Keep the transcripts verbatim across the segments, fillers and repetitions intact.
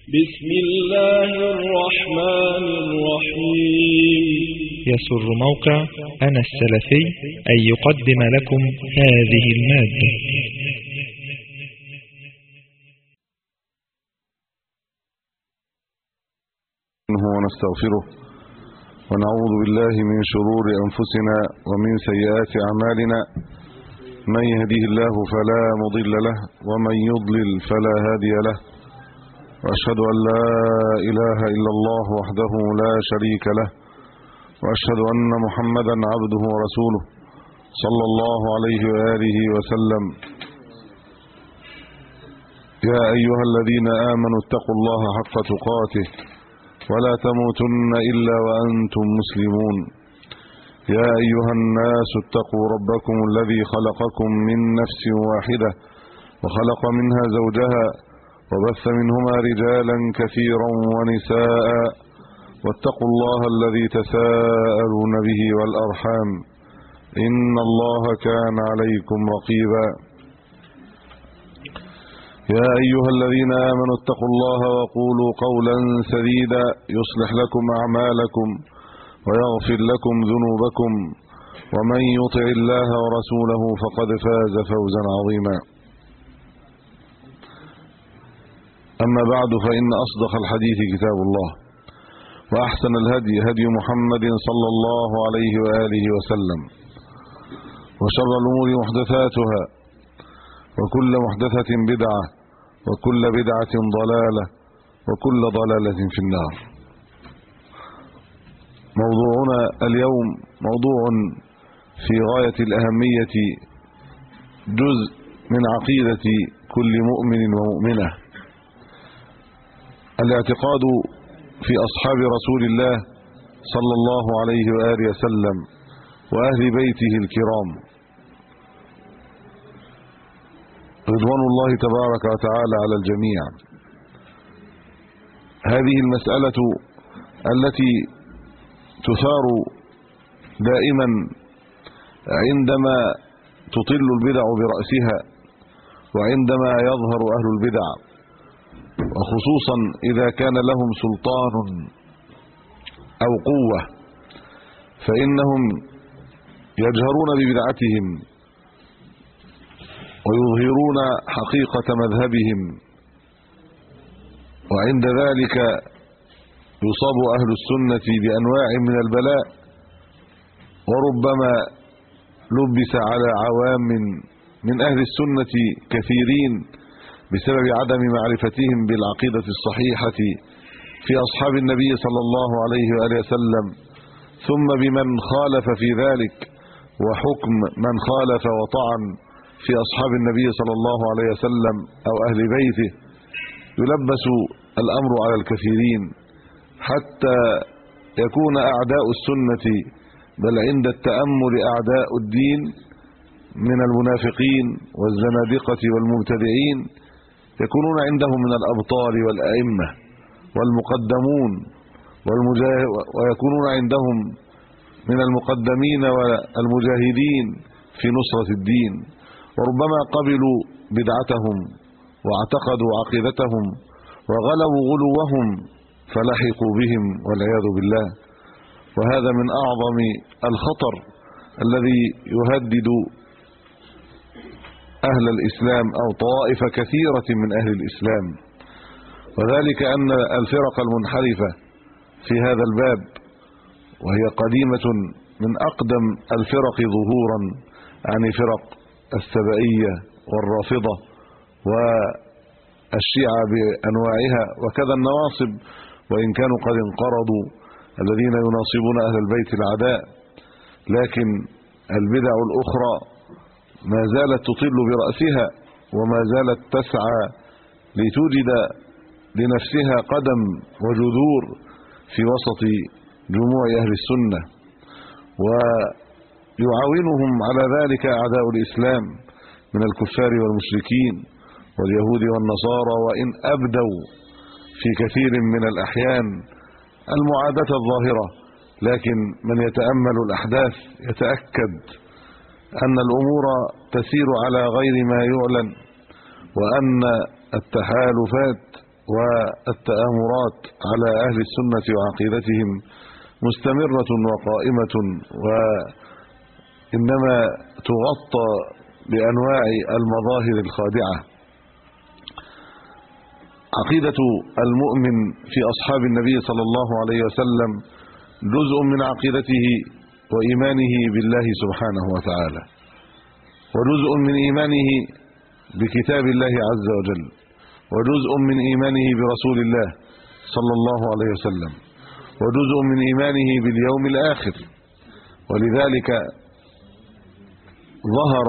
بسم الله الرحمن الرحيم. يسر موقع أنا السلفي أن يقدم لكم هذه المادة. ونستغفره ونعوذ بالله من شرور أنفسنا ومن سيئات أعمالنا، من يهديه الله فلا مضل له ومن يضلل فلا هادي له، وأشهد أن لا إله إلا الله وحده لا شريك له، وأشهد أن محمدا عبده ورسوله صلى الله عليه وآله وسلم. يا أيها الذين آمنوا اتقوا الله حق تقاته ولا تموتن إلا وأنتم مسلمون. يا أيها الناس اتقوا ربكم الذي خلقكم من نفس واحدة وخلق منها زوجها وبث منهما رجالا كثيرا ونساء، واتقوا الله الذي تساءلون به والأرحام إن الله كان عليكم رقيبا. يا أيها الذين آمنوا اتقوا الله وقولوا قولا سديدا يصلح لكم أعمالكم ويغفر لكم ذنوبكم، ومن يطع الله ورسوله فقد فاز فوزا عظيما. أما بعد، فإن أصدق الحديث كتاب الله، وأحسن الهدي هدي محمد صلى الله عليه وآله وسلم، وشر الأمور محدثاتها، وكل محدثة بدعة، وكل بدعة ضلالة، وكل ضلالة في النار. موضوعنا اليوم موضوع في غاية الأهمية، جزء من عقيدة كل مؤمن ومؤمنة، الاعتقاد في أصحاب رسول الله صلى الله عليه وآله وسلم وأهل بيته الكرام رضوان الله تبارك وتعالى على الجميع. هذه المسألة التي تثار دائما عندما تطل البدع برأسها، وعندما يظهر أهل البدع، وخصوصا إذا كان لهم سلطان أو قوة، فإنهم يجهرون ببدعتهم ويظهرون حقيقة مذهبهم، وعند ذلك يصاب أهل السنة بأنواع من البلاء، وربما لبس على عوام من أهل السنة كثيرين بسبب عدم معرفتهم بالعقيدة الصحيحة في أصحاب النبي صلى الله عليه وآله وسلم، ثم بمن خالف في ذلك، وحكم من خالف وطعن في أصحاب النبي صلى الله عليه وسلم أو أهل بيته. يلبس الأمر على الكثيرين حتى يكون أعداء السنة، بل عند التأمل أعداء الدين من المنافقين والزنادقة والمبتدعين، يكونون عندهم من الأبطال والأئمة والمقدمون ويكونون عندهم من المقدمين والمجاهدين في نصرة الدين، وربما قبلوا بدعتهم واعتقدوا عقيدتهم وغلوا غلوهم فلحقوا بهم والعياذ بالله. وهذا من أعظم الخطر الذي يهدد أهل الإسلام أو طوائف كثيرة من أهل الإسلام، وذلك أن الفرق المنحرفة في هذا الباب، وهي قديمة من أقدم الفرق ظهورا، يعني فرق السبائية والرافضة والشيعة بأنواعها، وكذا النواصب، وإن كانوا قد انقرضوا الذين يناصبون أهل البيت العداء، لكن البدع الأخرى ما زالت تطل برأسها، وما زالت تسعى لتوجد لنفسها قدم وجذور في وسط جموع أهل السنة، ويعاونهم على ذلك أعداء الإسلام من الكفار والمشركين واليهود والنصارى، وإن أبدوا في كثير من الأحيان المعاداة الظاهرة، لكن من يتأمل الأحداث يتأكد أن الأمور تسير على غير ما يعلن، وأن التحالفات والتآمرات على أهل السنة وعقيدتهم مستمرة وقائمة، وإنما تغطى بأنواع المظاهر الخادعة. عقيدة المؤمن في أصحاب النبي صلى الله عليه وسلم جزء من عقيدته وإيمانه بالله سبحانه وتعالى، وجزء من إيمانه بكتاب الله عز وجل، وجزء من إيمانه برسول الله صلى الله عليه وسلم، وجزء من إيمانه باليوم الآخر. ولذلك ظهر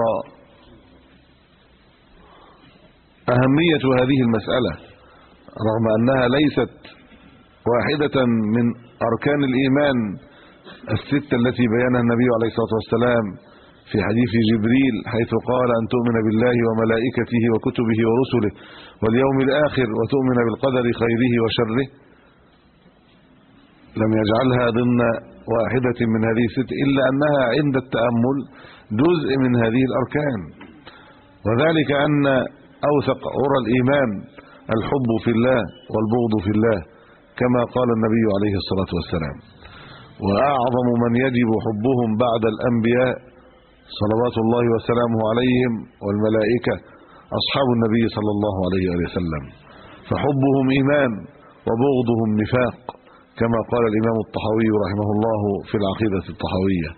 أهمية هذه المسألة رغم أنها ليست واحدة من أركان الإيمان الستة التي بيانها النبي عليه الصلاة والسلام في حديث جبريل، حيث قال أن تؤمن بالله وملائكته وكتبه ورسله واليوم الآخر وتؤمن بالقدر خيره وشره. لم يجعلها ضمن واحدة من هذه الست، إلا أنها عند التأمل جزء من هذه الأركان، وذلك أن أوثق عرى الإيمان الحب في الله والبغض في الله، كما قال النبي عليه الصلاة والسلام. وأعظم من يجب حبهم بعد الأنبياء صلوات الله وسلامه عليهم والملائكة أصحاب النبي صلى الله عليه وسلم، فحبهم إيمان وبغضهم نفاق، كما قال الإمام الطحاوي رحمه الله في العقيدة الطحاوية.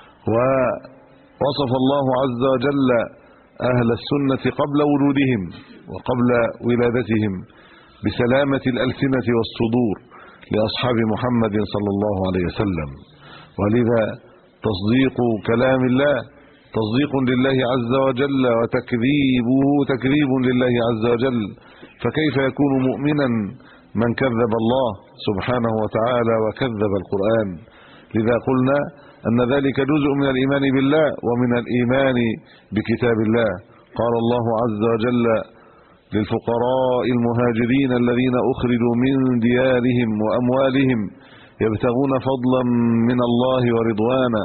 ووصف الله عز وجل أهل السنة قبل وجودهم وقبل ولادتهم بسلامة الألسنة والصدور لأصحاب محمد صلى الله عليه وسلم. ولذا تصديق كلام الله تصديق لله عز وجل، وتكذيبه تكذيب لله عز وجل. فكيف يكون مؤمنا من كذب الله سبحانه وتعالى وكذب القرآن؟ لذا قلنا أن ذلك جزء من الإيمان بالله ومن الإيمان بكتاب الله. قال الله عز وجل للفقراء المهاجرين الذين أخرجوا من ديارهم وأموالهم يبتغون فضلا من الله ورضوانا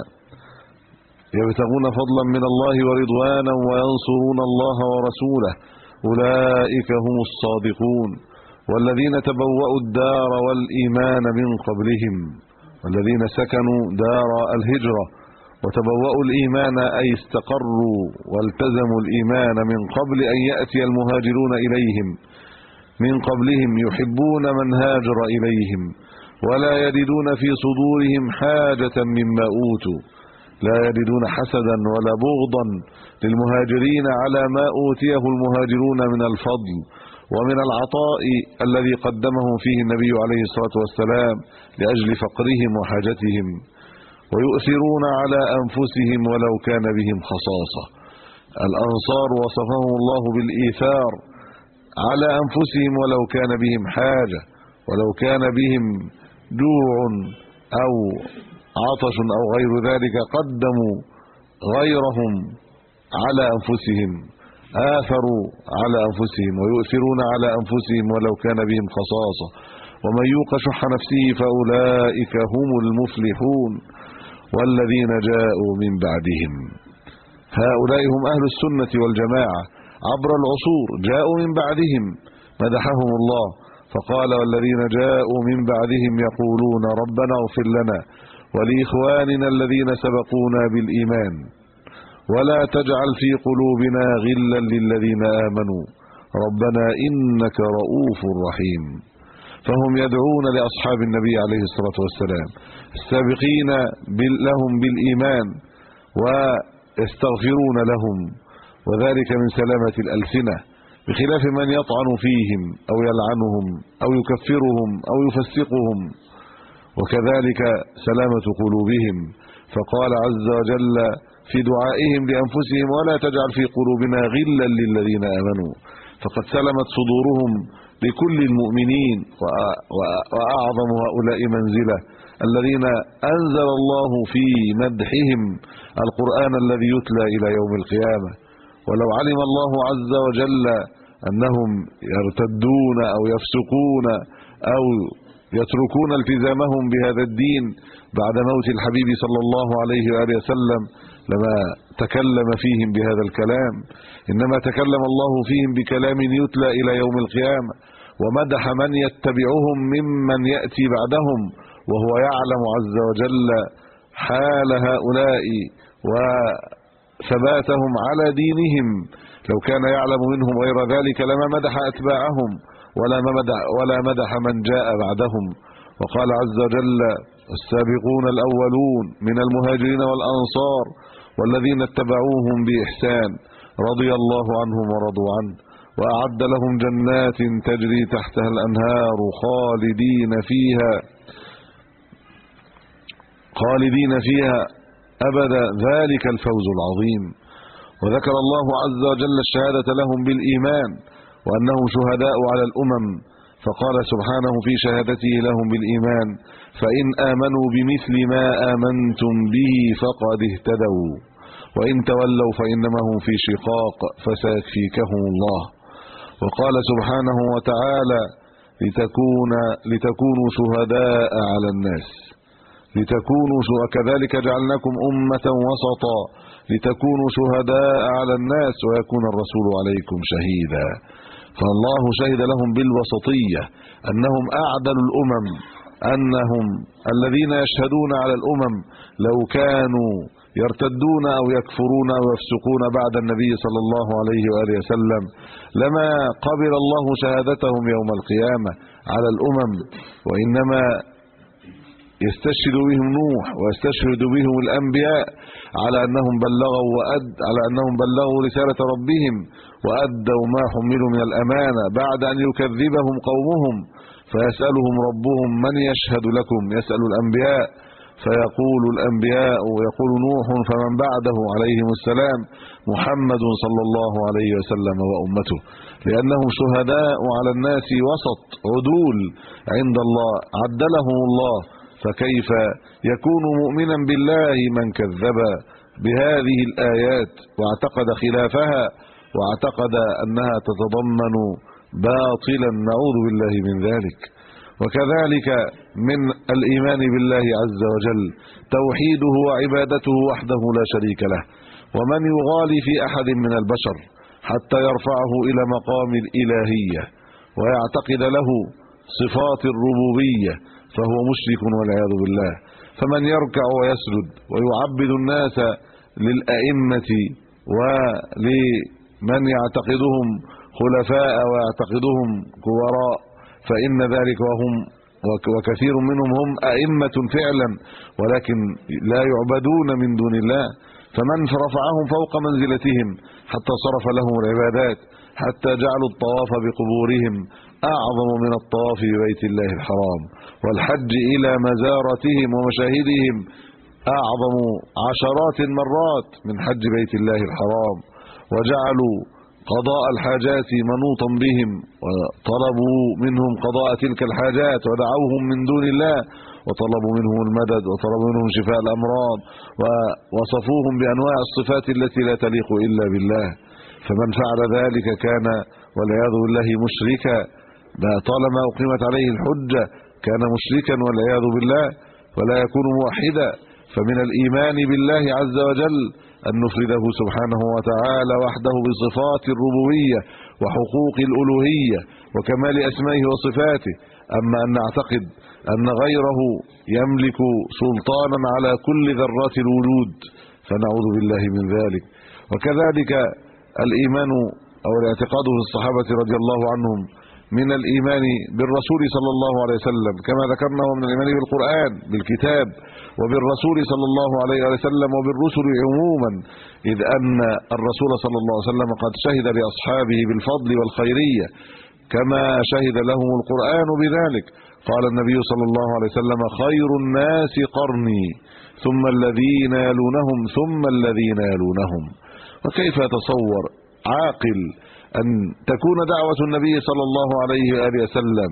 يبتغون فضلا من الله ورضوانا وينصرون الله ورسوله أولئك هم الصادقون والذين تبوأوا الدار والإيمان من قبلهم والذين سكنوا دار الهجرة وتبوأوا الإيمان أي استقروا والتزموا الإيمان من قبل أن يأتي المهاجرون إليهم من قبلهم يحبون من هاجر إليهم ولا يجدون في صدورهم حاجة مما أوتوا لا يجدون حسدا ولا بغضا للمهاجرين على ما أوتيه المهاجرون من الفضل ومن العطاء الذي قدمه فيه النبي عليه الصلاة والسلام لأجل فقرهم وحاجتهم، ويؤثرون على أنفسهم ولو كان بهم خصاصة. الأنصار وصفهم الله بالإيثار على أنفسهم ولو كان بهم حاجة، ولو كان بهم جوع أو عطش أو غير ذلك قدموا غيرهم على أنفسهم، آثروا على أنفسهم ويؤثرون على أنفسهم ولو كان بهم خصاصة. ومن يوق شح نفسه فأولئك هم المفلحون والذين جاءوا من بعدهم. هؤلاء هم أهل السنة والجماعة عبر العصور، جاءوا من بعدهم مدحهم الله فقال والذين جاءوا من بعدهم يقولون ربنا اغفر لنا ولإخواننا الذين سبقونا بالإيمان ولا تجعل في قلوبنا غلا للذين آمنوا ربنا إنك رؤوف رحيم. فهم يدعون لأصحاب النبي عليه الصلاة والسلام السابقين لهم بالإيمان ويستغفرون لهم، وذلك من سلامة الألسنة، بخلاف من يطعن فيهم أو يلعنهم أو يكفرهم أو يفسقهم، وكذلك سلامة قلوبهم. فقال عز وجل في دعائهم لأنفسهم ولا تجعل في قلوبنا غلا للذين آمنوا، فقد سلمت صدورهم لكل المؤمنين. وأعظم هؤلاء منزلة الذين أنزل الله في مدحهم القرآن الذي يتلى إلى يوم القيامة. ولو علم الله عز وجل أنهم يرتدون أو يفسقون أو يتركون التزامهم بهذا الدين بعد موت الحبيب صلى الله عليه وآله وسلم لما تكلم فيهم بهذا الكلام، إنما تكلم الله فيهم بكلام يتلى إلى يوم القيامة. ومدح من يتبعهم ممن يأتي بعدهم، وهو يعلم عز وجل حال هؤلاء وثباتهم على دينهم. لو كان يعلم منهم غير ذلك لما مدح أتباعهم ولا مدح, ولا مدح من جاء بعدهم. وقال عز وجل: السابقون الأولون من المهاجرين والأنصار والذين اتبعوهم بإحسان رضي الله عنهم ورضوا عنه وأعد لهم جنات تجري تحتها الأنهار خالدين فيها خالدين فيها أبدا ذلك الفوز العظيم. وذكر الله عز وجل الشهادة لهم بالإيمان وأنهم شهداء على الأمم، فقال سبحانه في شهادته لهم بالإيمان: فإن آمنوا بمثل ما آمنتم به فقد اهتدوا وإن تولوا فإنما هم في شقاق فسيكفيكهم الله. وقال سبحانه وتعالى: لتكون لتكونوا شهداء على الناس لتكونوا وكذلك جعلناكم أمة وسطا لتكونوا شهداء على الناس ويكون الرسول عليكم شهيدا. فالله شهد لهم بالوسطية أنهم أعدل الأمم، أنهم الذين يشهدون على الأمم لو كانوا يرتدون أو يكفرون أو يفسقون بعد النبي صلى الله عليه وآله وسلم لما قبل الله شهادتهم يوم القيامة على الأمم، وإنما يستشهد بهم نوح ويستشهد بهم الأنبياء على أنهم بلغوا وأد على أنهم بلغوا رسالة ربهم وأدوا ما حملوا من الأمانة بعد أن يكذبهم قومهم، فيسألهم ربهم: من يشهد لكم؟ يسأل الأنبياء فيقول الأنبياء ويقول نوح فمن بعده عليهم السلام محمد صلى الله عليه وسلم وأمته، لأنهم شهداء على الناس وسط عدول عند الله عدلهم الله. فكيف يكون مؤمنا بالله من كذب بهذه الآيات واعتقد خلافها واعتقد أنها تتضمن باطلا؟ نعوذ بالله من ذلك. وكذلك من الإيمان بالله عز وجل توحيده وعبادته وحده لا شريك له، ومن يغالي في أحد من البشر حتى يرفعه إلى مقام الإلهية ويعتقد له صفات الربوبية فهو مشرك والعياذ بالله. فمن يركع ويسجد ويعبد الناس للأئمة ولمن يعتقدهم خلفاء ويعتقدهم كبراء فإن ذلك وهم وكثير منهم هم أئمة فعلا ولكن لا يعبدون من دون الله، فمن رفعهم فوق منزلتهم حتى صرف لهم العبادات حتى جعلوا الطواف بقبورهم أعظم من الطواف ببيت الله الحرام، والحج إلى مزارتهم ومشاهدهم أعظم عشرات المرات من حج بيت الله الحرام، وجعلوا قضاء الحاجات منوطا بهم وطلبوا منهم قضاء تلك الحاجات ودعوهم من دون الله وطلبوا منهم المدد وطلبوا منهم شفاء الأمراض ووصفوهم بأنواع الصفات التي لا تليق إلا بالله. فمن فعل ذلك كان والعياذ بالله مشركا، طالما أقيمت عليه الحجة كان مشركا والعياذ بالله ولا يكون موحدا. فمن الإيمان بالله عز وجل أن نفرده سبحانه وتعالى وحده بصفات الربوبية وحقوق الألوهية وكمال أسمائه وصفاته. أما أن نعتقد أن غيره يملك سلطانا على كل ذرات الوجود فنعوذ بالله من ذلك. وكذلك الإيمان أو الاعتقاد في الصحابة رضي الله عنهم من الإيمان بالرسول صلى الله عليه وسلم كما ذكرنا، ومن الإيمان بالقرآن بالكتاب وبالرسول صلى الله عليه وسلم وبالرسل عموما، إذ أن الرسول صلى الله عليه وسلم قد شهد لأصحابه بالفضل والخيرية كما شهد لهم القرآن بذلك. قال النبي صلى الله عليه وسلم: خير الناس قرني ثم الذين يلونهم ثم الذين يلونهم. وكيف يتصور عاقل أن تكون دعوة النبي صلى الله عليه وآله وسلم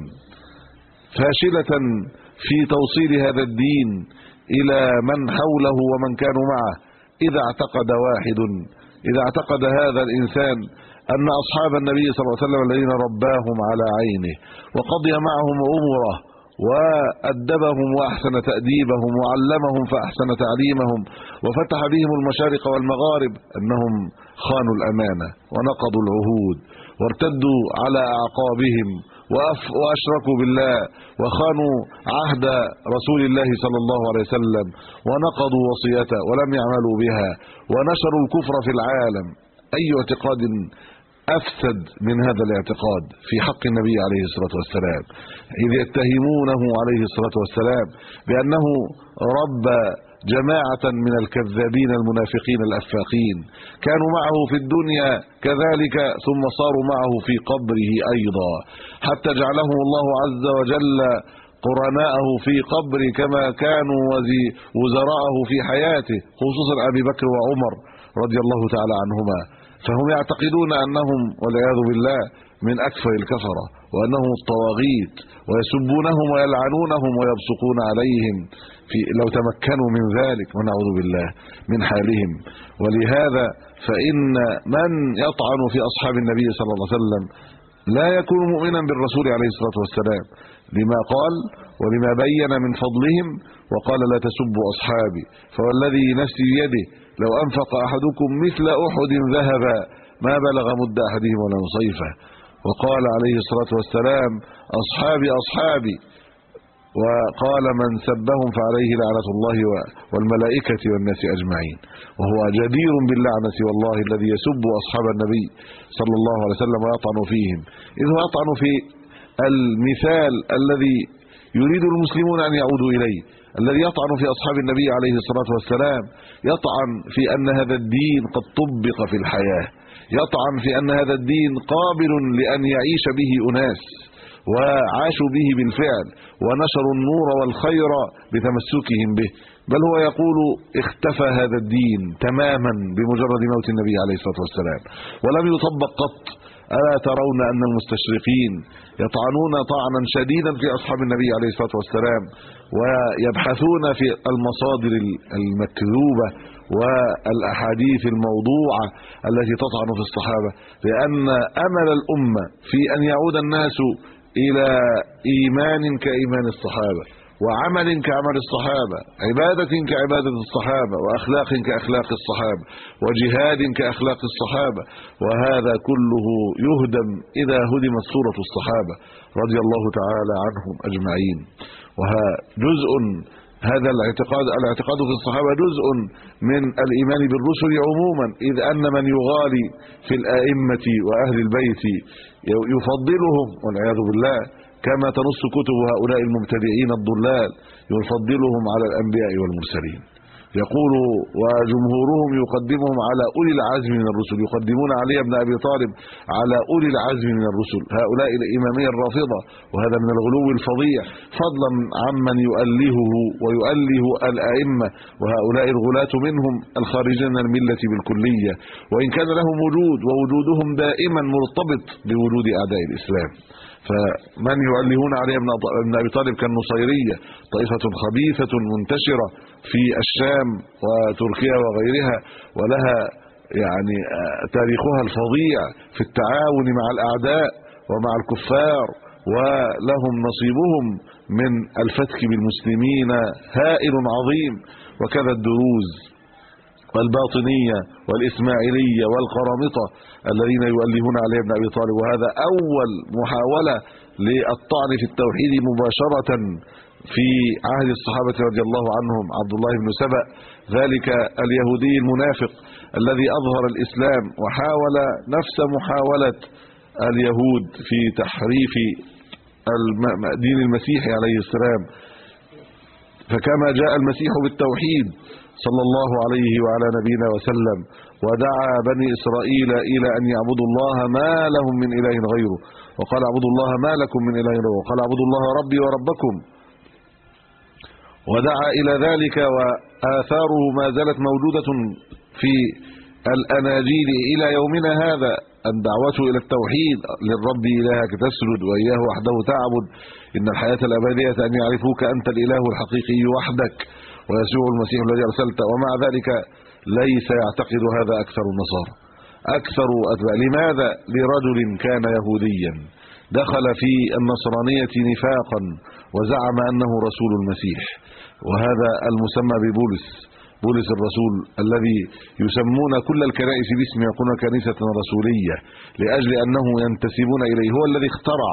فاشلة في توصيل هذا الدين إلى من حوله ومن كانوا معه، إذا اعتقد واحد إذا اعتقد هذا الإنسان أن أصحاب النبي صلى الله عليه وسلم الذين رباهم على عينه وقضي معهم أمره وأدبهم وأحسن تأديبهم وعلمهم فأحسن تعليمهم وفتح بهم المشارق والمغارب، أنهم خانوا الأمانة ونقضوا العهود وارتدوا على أعقابهم واشركوا بالله وخانوا عهد رسول الله صلى الله عليه وسلم ونقضوا وصيته ولم يعملوا بها ونشروا الكفر في العالم. اي اعتقاد افسد من هذا الاعتقاد في حق النبي عليه الصلاة والسلام، اذ يتهمونه عليه الصلاة والسلام بانه رب جماعة من الكذابين المنافقين الافاقين، كانوا معه في الدنيا كذلك ثم صاروا معه في قبره ايضا، حتى جعلهم الله عز وجل قرناءه في قبره كما كانوا وزراءه في حياته، خصوصا ابي بكر وعمر رضي الله تعالى عنهما. فهم يعتقدون انهم والعياذ بالله من اكفر الكفرة، وانهم الطواغيت، ويسبونهم ويلعنونهم ويبصقون عليهم في لو تمكنوا من ذلك، ونعوذ بالله من حالهم. ولهذا فإن من يطعن في أصحاب النبي صلى الله عليه وسلم لا يكون مؤمنا بالرسول عليه الصلاة والسلام، لما قال ولما بين من فضلهم، وقال لا تسبوا أصحابي فوالذي نفسي بيده لو أنفق أحدكم مثل أحد ذهبا ما بلغ مد أحدهم ولا نصيفه. وقال عليه الصلاة والسلام أصحابي أصحابي، وقال من سبهم فعليه لعنة الله والملائكة والناس أجمعين. وهو جدير باللعنة والله الذي يسب أصحاب النبي صلى الله عليه وسلم ويطعن فيهم، إذ هو يطعن في المثال الذي يريد المسلمون أن يعودوا إليه، الذي يطعن في أصحاب النبي عليه الصلاة والسلام يطعن في أن هذا الدين قد طبق في الحياة، يطعن في أن هذا الدين قابل لأن يعيش به أناس وعاشوا به بالفعل ونشروا النور والخير بتمسكهم به، بل هو يقول اختفى هذا الدين تماما بمجرد موت النبي عليه الصلاة والسلام ولم يطبق قط. ألا ترون أن المستشرقين يطعنون طعنا شديدا في أصحاب النبي عليه الصلاة والسلام، ويبحثون في المصادر المكذوبة والأحاديث الموضوعة التي تطعن في الصحابة، لأن أمل الأمة في أن يعود الناس إلى إيمان كإيمان الصحابة، وعمل كعمل الصحابة، عبادة كعبادة الصحابة، وأخلاق كأخلاق الصحابة، وجهاد كأخلاق الصحابة، وهذا كله يهدم إذا هدمت صورة الصحابة رضي الله تعالى عنهم أجمعين. وها جزء هذا الاعتقاد الاعتقاد في الصحابة جزء من الإيمان بالرسل عموما، إذ أن من يغالي في الآئمة وأهل البيت يفضلهم والعياذ بالله كما تنص كتب هؤلاء المبتدعين الضلال، يفضلهم على الأنبياء والمرسلين. يقول وجمهورهم يقدمهم على أولي العزم من الرسل، يقدمون علي بن أبي طالب على أولي العزم من الرسل، هؤلاء الإمامية الرافضة، وهذا من الغلو الفظيع، فضلا عمن يؤلهه ويؤله الأئمة وهؤلاء الغلاة منهم الخارجين من الملة بالكلية، وإن كان لهم وجود ووجودهم دائما مرتبط بوجود أعداء الإسلام. فمن يؤلهون علي بن أبي طالب كالنصيرية، طائفة خبيثة منتشرة في الشام وتركيا وغيرها، ولها يعني تاريخها الفظيع في التعاون مع الأعداء ومع الكفار، ولهم نصيبهم من الفتك بالمسلمين هائل عظيم. وكذا الدروز والباطنية والإسماعيلية والقرامطة الذين يؤلهون علي بن أبي طالب، وهذا أول محاولة للطعن في التوحيد مباشرة في عهد الصحابة رضي الله عنهم. عبد الله بن سبأ ذلك اليهودي المنافق الذي أظهر الإسلام وحاول نفس محاولة اليهود في تحريف دين المسيح عليه السلام، فكما جاء المسيح بالتوحيد صلى الله عليه وعلى نبينا وسلم ودعا بني إسرائيل إلى أن يعبدوا الله ما لهم من إله غيره، وقال اعبدوا الله ما لكم من إله غيره، وقال اعبدوا الله ربي وربكم، ودعا إلى ذلك، وآثاره ما زالت موجودة في الأناجيل إلى يومنا هذا، أن دعوته إلى التوحيد للرب إلهك تسجد وإياه وحده تعبد، إن الحياة الأبدية أن يعرفوك أنت الإله الحقيقي وحدك ويسوع المسيح الذي أرسلت. ومع ذلك ليس يعتقد هذا أكثر النصارى، أكثر أتباع. لماذا؟ لرجل كان يهوديا دخل في النصرانية نفاقا وزعم أنه رسول المسيح، وهذا المسمى ببولس، بولس الرسول، الذي يسمون كل الكنائس باسمه، يقولون كنيسة رسولية لأجل أنه ينتسبون إليه. هو الذي اخترع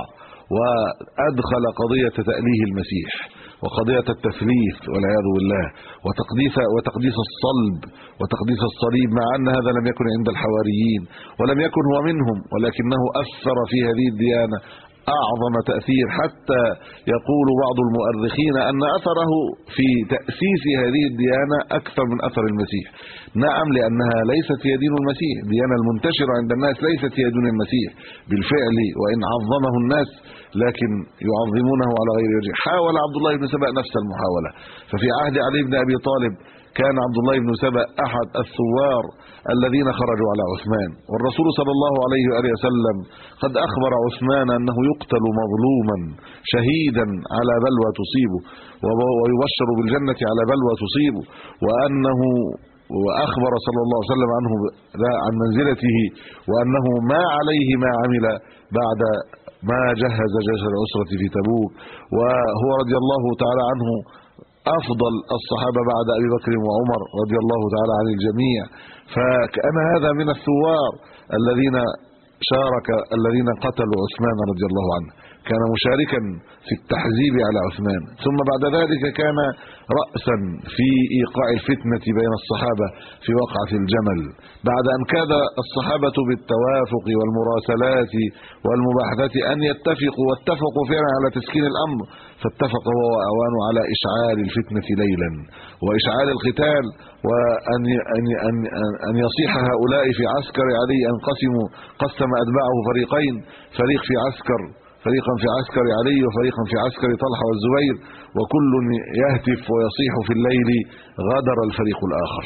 وادخل قضيه تأليه المسيح وقضيه التثليث والعياذ بالله وتقديس وتقديس الصلب وتقديس الصليب، مع ان هذا لم يكن عند الحواريين ولم يكن هو منهم، ولكنه اثر في هذه الديانه اعظم تأثير، حتى يقول بعض المؤرخين ان اثره في تأسيس هذه الديانه اكثر من اثر المسيح. نعم، لانها ليست هي دين المسيح، الديانه المنتشره عند الناس ليست هي دين المسيح بالفعل، وان عظمه الناس لكن يعظمونه على غير وجه. حاول عبد الله بن سبأ نفس المحاوله، ففي عهد علي بن ابي طالب كان عبد الله بن سبأ احد الثوار الذين خرجوا على عثمان، والرسول صلى الله عليه واله وسلم قد اخبر عثمان انه يقتل مظلوما شهيدا على بلوى تصيبه، ويبشر بالجنه على بلوى تصيبه، وانه واخبر صلى الله عليه وسلم عنه عن منزلته، وانه ما عليه ما عمل بعد ما جهز جيش العسرة في تبوك، وهو رضي الله تعالى عنه افضل الصحابه بعد ابي بكر وعمر رضي الله تعالى عن الجميع. فكان هذا من الثوار الذين شارك الذين قتلوا عثمان رضي الله عنه، كان مشاركا في التحزيب على عثمان، ثم بعد ذلك كان رأسا في ايقاع الفتنه بين الصحابه في وقعه الجمل، بعد ان كاد الصحابه بالتوافق والمراسلات والمباحثات ان يتفقوا، واتفقوا فعلا على تسكين الامر، فاتفق هو واعوانه على اشعال الفتنه ليلا واشعال القتال، وان ان ان ان يصيح هؤلاء في عسكر علي، انقسموا قسم اتباعه فريقين، فريق في عسكر فريقا في عسكر علي وفريقا في عسكر طلحه والزبير، وكل يهتف ويصيح في الليل غدر الفريق الاخر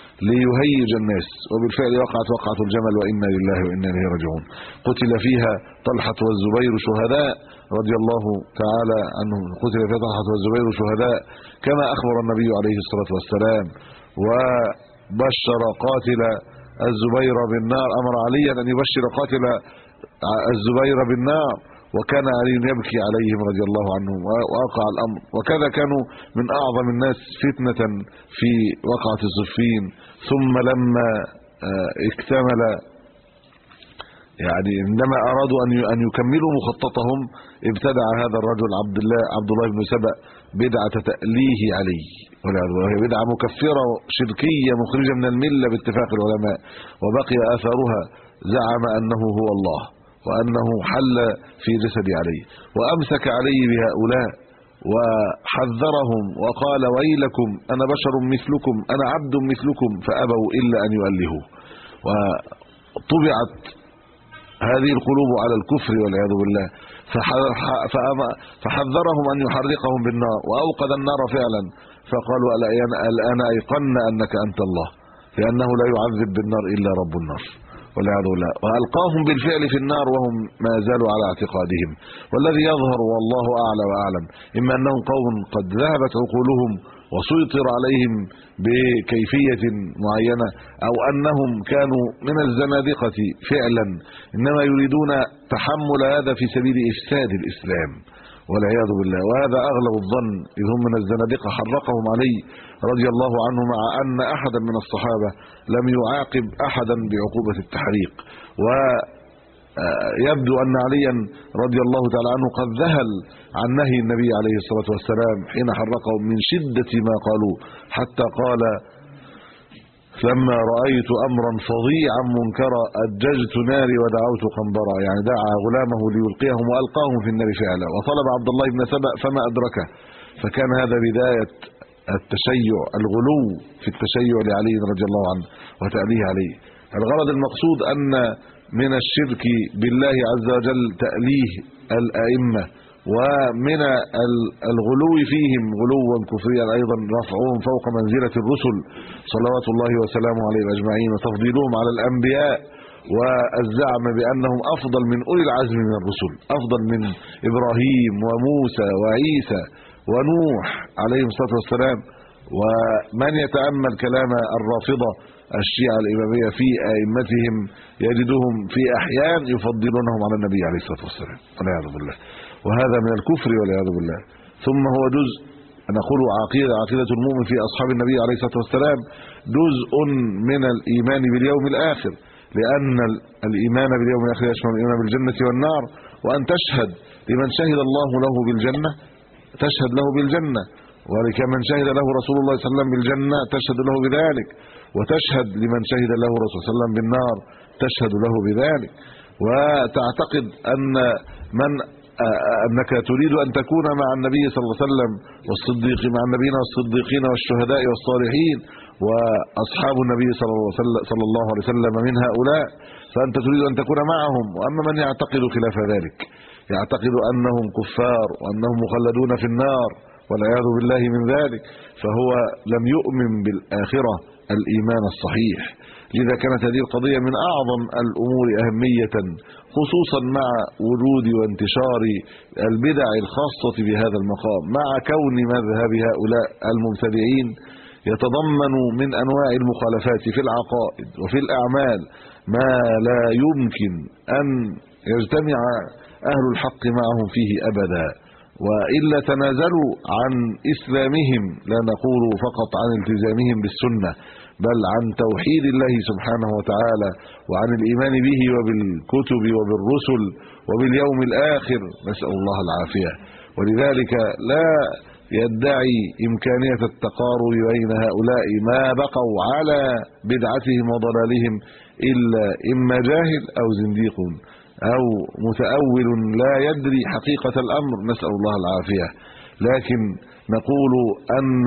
ليهيج الناس. وبالفعل وقعت وقعة الجمل، وإنا لله وإنا إليه راجعون. قتل فيها طلحة والزبير شهداء رضي الله تعالى عنهم، قتل فيها طلحة والزبير شهداء كما أخبر النبي عليه الصلاة والسلام، وبشر قاتل الزبير بالنار، أمر عليا أن يبشر قاتل الزبير بالنار، وكان علي يبكي عليهم رضي الله عنهم، ووقع الامر. وكذا كانوا من اعظم الناس فتنة في وقعة الصفين. ثم لما اكتمل يعني عندما ارادوا ان ان يكملوا مخططهم، ابتدع هذا الرجل عبد الله عبد الله بن سبأ بدعة تأليه علي، وهي بدعة مكفرة شركية مخرجة من الملة باتفاق العلماء، وبقي اثرها. زعم انه هو الله وانه حل في جسد علي، وامسك علي بهؤلاء وحذرهم وقال ويلكم انا بشر مثلكم انا عبد مثلكم، فابوا الا ان يؤلهوا. وطبعت هذه القلوب على الكفر والعياذ بالله، فحذرهم ان يحرقهم بالنار، واوقد النار فعلا، فقالوا الان ايقنا انك انت الله، لانه لا يعذب بالنار الا رب النار والعياذ بالله. والقاهم بالفعل في النار وهم ما زالوا على اعتقادهم. والذي يظهر والله اعلى واعلم اما انهم قوم قد ذهبت عقولهم وسيطر عليهم بكيفية معينة، او انهم كانوا من الزنادقة فعلا انما يريدون تحمل هذا في سبيل افساد الاسلام والعياذ بالله. وهذا اغلب الظن، اذ هم من الزنادقة حرقهم علي رضي الله عنه، مع ان احدا من الصحابة لم يعاقب احدا بعقوبة التحريق. ويبدو ان عليا رضي الله تعالى عنه قد ذهل عن نهي النبي عليه الصلاة والسلام حين حرقهم من شدة ما قالوا، حتى قال لما رأيت امرا فظيعا منكرا اججت ناري ودعوت قنبرا، يعني دعا غلامه ليلقيهم والقاهم في النار فعلا، وطلب عبد الله بن سبأ فما ادركه. فكان هذا بداية التشيع، الغلو في التشيع لعلي رضي الله عنه وتأليه عليه. الغرض المقصود ان من الشرك بالله عز وجل تأليه الائمة، ومن الغلو فيهم غلوا كفريا ايضا رفعهم فوق منزلة الرسل صلوات الله وسلامه عليهم اجمعين، وتفضيلهم على الانبياء، والزعم بانهم افضل من اولي العزم من الرسل، افضل من ابراهيم وموسى وعيسى ونوح عليهم الصلاة والسلام. ومن يتأمل كلام الرافضة الشيعة الإمامية في أئمتهم يجدهم في أحيان يفضلونهم على النبي عليه الصلاة والسلام والعياذ بالله، وهذا من الكفر والعياذ بالله. ثم هو جزء، نقول عقيدة عقيدة المؤمن في أصحاب النبي عليه الصلاة والسلام جزء من الإيمان باليوم الآخر، لأن الإيمان باليوم الآخر يشمل الإيمان بالجنة والنار، وأن تشهد لمن شهد الله له بالجنة تشهد له بالجنة، ولمن شهد له رسول الله صلى الله عليه وسلم بالجنة تشهد له بذلك، وتشهد لمن شهد له رسول الله صلى الله عليه وسلم بالنار تشهد له بذلك. وتعتقد أن من أنك تريد أن تكون مع النبي صلى الله عليه وسلم والصديق مع النبيين والصديقين والشهداء والصالحين وأصحاب النبي صلى الله عليه وسلم من هؤلاء، فأنت تريد أن تكون معهم. وأما من يعتقد خلاف ذلك، يعتقد أنهم كفار وأنهم مخلدون في النار والعياذ بالله من ذلك، فهو لم يؤمن بالآخرة الإيمان الصحيح. لذا كانت هذه القضية من أعظم الأمور أهمية، خصوصا مع وجود وانتشار البدع الخاصة بهذا المقام، مع كون مذهب هؤلاء المبتدعين يتضمن من أنواع المخالفات في العقائد وفي الأعمال ما لا يمكن أن يجتمع أهل الحق معهم فيه أبدا، وإلا تنازلوا عن إسلامهم، لا نقول فقط عن التزامهم بالسنة، بل عن توحيد الله سبحانه وتعالى وعن الإيمان به وبالكتب وبالرسل وباليوم الآخر، نسأل الله العافية. ولذلك لا يدعي إمكانية التقارب بين هؤلاء ما بقوا على بدعتهم وضلالهم إلا إما جاهل أو زنديق أو متأول لا يدري حقيقة الأمر، نسأل الله العافية. لكن نقول أن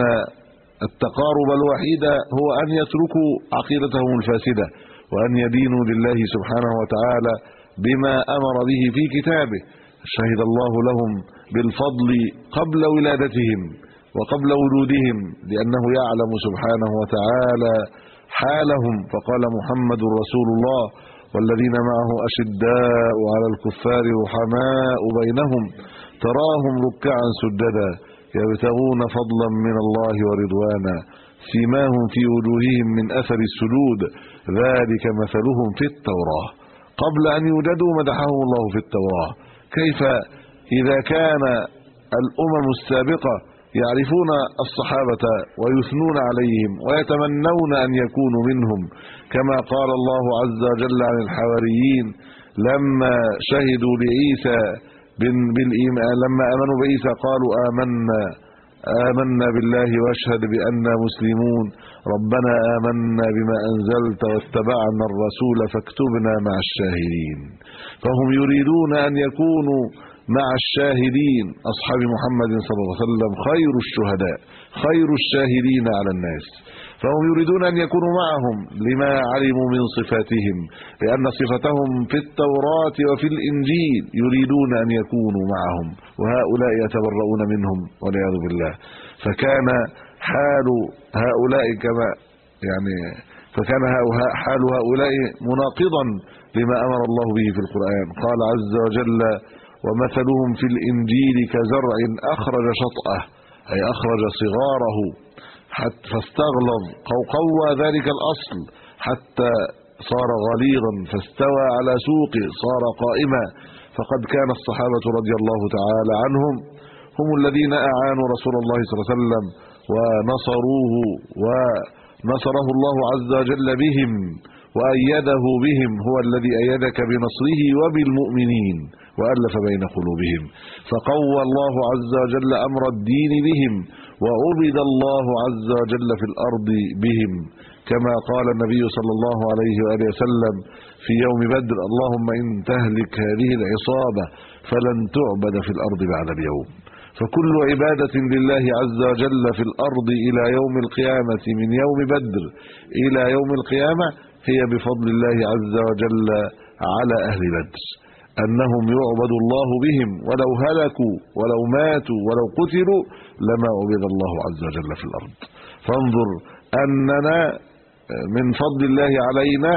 التقارب الوحيد هو أن يتركوا عقيدتهم الفاسدة وأن يدينوا لله سبحانه وتعالى بما أمر به في كتابه. شهد الله لهم بالفضل قبل ولادتهم وقبل وجودهم، لأنه يعلم سبحانه وتعالى حالهم، فقال محمد رسول الله والذين معه أشداء على الكفار رحماء بينهم تراهم ركعا سجدا يبتغون فضلا من الله ورضوانا سيماهم في وجوههم من أثر السجود ذلك مثلهم في التوراة. قبل أن يوجدوا مدحهم الله في التوراة. كيف إذا كان الأمم السابقة يعرفون الصحابة ويثنون عليهم ويتمنون أن يكونوا منهم، كما قال الله عز وجل عن الحواريين لما شهدوا لعيسى بالإيمان، لما آمنوا بعيسى قالوا آمنا آمنا بالله واشهد بأننا مسلمون ربنا آمنا بما أنزلت واتبعنا الرسول فاكتبنا مع الشاهدين. فهم يريدون أن يكونوا مع الشاهدين، أصحاب محمد صلى الله عليه وسلم خير الشهداء خير الشاهدين على الناس، فهم يريدون أن يكونوا معهم لما علموا من صفاتهم، لأن صفتهم في التوراة وفي الإنجيل يريدون أن يكونوا معهم، وهؤلاء يتبرؤون منهم والعياذ بالله. فكان حال هؤلاء كما يعني فكان حال هؤلاء مناقضا لما أمر الله به في القرآن. قال عز وجل ومثلهم في الإنجيل كزرع أخرج شطأه، أي أخرج صغاره حتى فاستغلظ قوى ذلك الأصل حتى صار غليظا فاستوى على سوقه صار قائما. فقد كان الصحابة رضي الله تعالى عنهم هم الذين أعانوا رسول الله صلى الله عليه وسلم ونصروه ونصره الله عز وجل بهم وأيده بهم، هو الذي أيدك بنصره وبالمؤمنين وألف بين قلوبهم، فقوى الله عز وجل أمر الدين بهم وعبد الله عز وجل في الأرض بهم، كما قال النبي صلى الله عليه وآله وسلم في يوم بدر اللهم إن تهلك هذه العصابة فلن تعبد في الأرض بعد اليوم. فكل عبادة لله عز وجل في الأرض إلى يوم القيامة، من يوم بدر إلى يوم القيامة، هي بفضل الله عز وجل على أهل بدر، أنهم يعبد الله بهم ولو هلكوا ولو ماتوا ولو قتلوا لما عبد الله عز وجل في الأرض. فانظر أننا من فضل الله علينا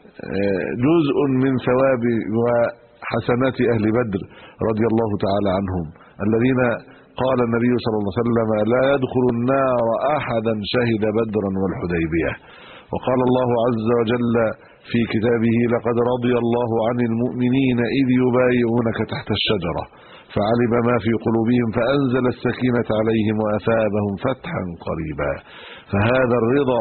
جزء من ثواب وحسنات أهل بدر رضي الله تعالى عنهم، الذين قال النبي صلى الله عليه وسلم لا يدخل النار أحدا شهد بدرا والحديبية. وقال الله عز وجل في كتابه لقد رضي الله عن المؤمنين إذ يبايعونك تحت الشجرة فعلم ما في قلوبهم فأنزل السكينة عليهم وأثابهم فتحا قريبا. فهذا الرضا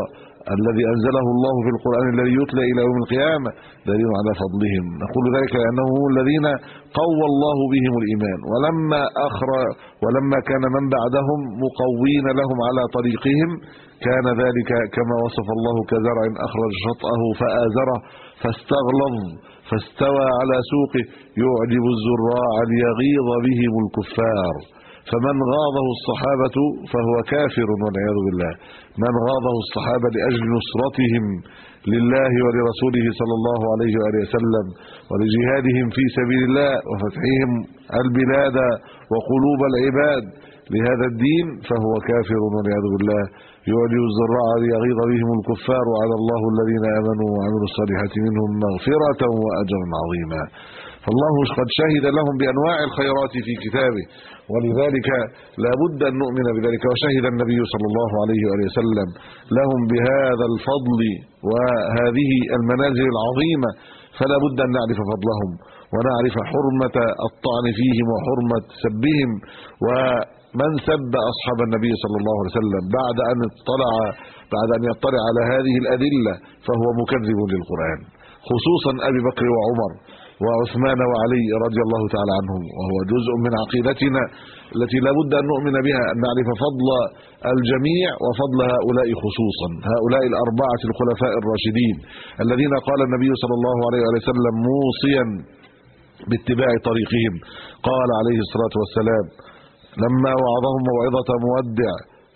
الذي أنزله الله في القرآن الذي يتلى إلى يوم القيامة دليل على فضلهم. نقول ذلك لأنهم هم الذين قوى الله بهم الإيمان، ولما أخرى ولما كان من بعدهم مقوين لهم على طريقهم كان ذلك كما وصف الله كزرع أخرج شطأه فآزره فاستغلظ فاستوى على سوقه يعجب الزراع ليغيظ بهم الكفار. فمن غاضه الصحابة فهو كافر والعياذ بالله. من غاضه الصحابة لأجل نصرتهم لله ولرسوله صلى الله عليه وآله وسلم ولجهادهم في سبيل الله وفتحهم البلاد وقلوب العباد لهذا الدين فهو كافر والعياذ بالله. يعجب الزراع ليغيظ بهم الكفار وعلى الله الذين آمنوا وعملوا الصالحات منهم مغفرة وأجرا عظيما. فالله قد شهد لهم بأنواع الخيرات في كتابه، ولذلك لا بد أن نؤمن بذلك. وشهد النبي صلى الله عليه وآله وسلم لهم بهذا الفضل وهذه المنازل العظيمة، فلا بد أن نعرف فضلهم ونعرف حرمة الطعن فيهم وحرمة سبهم. ومن سب أصحاب النبي صلى الله عليه وسلم بعد أن اطلع بعد أن يطلع على هذه الأدلة فهو مكذب للقرآن، خصوصا أبي بكر وعمر وعثمان وعلي رضي الله تعالى عنهم، وهو جزء من عقيدتنا التي لا بد أن نؤمن بها، أن نعرف فضل الجميع وفضل هؤلاء خصوصا، هؤلاء الأربعة الخلفاء الراشدين الذين قال النبي صلى الله عليه وسلم موصيا باتباع طريقهم. قال عليه الصلاة والسلام لما وعظهم موعظة مودع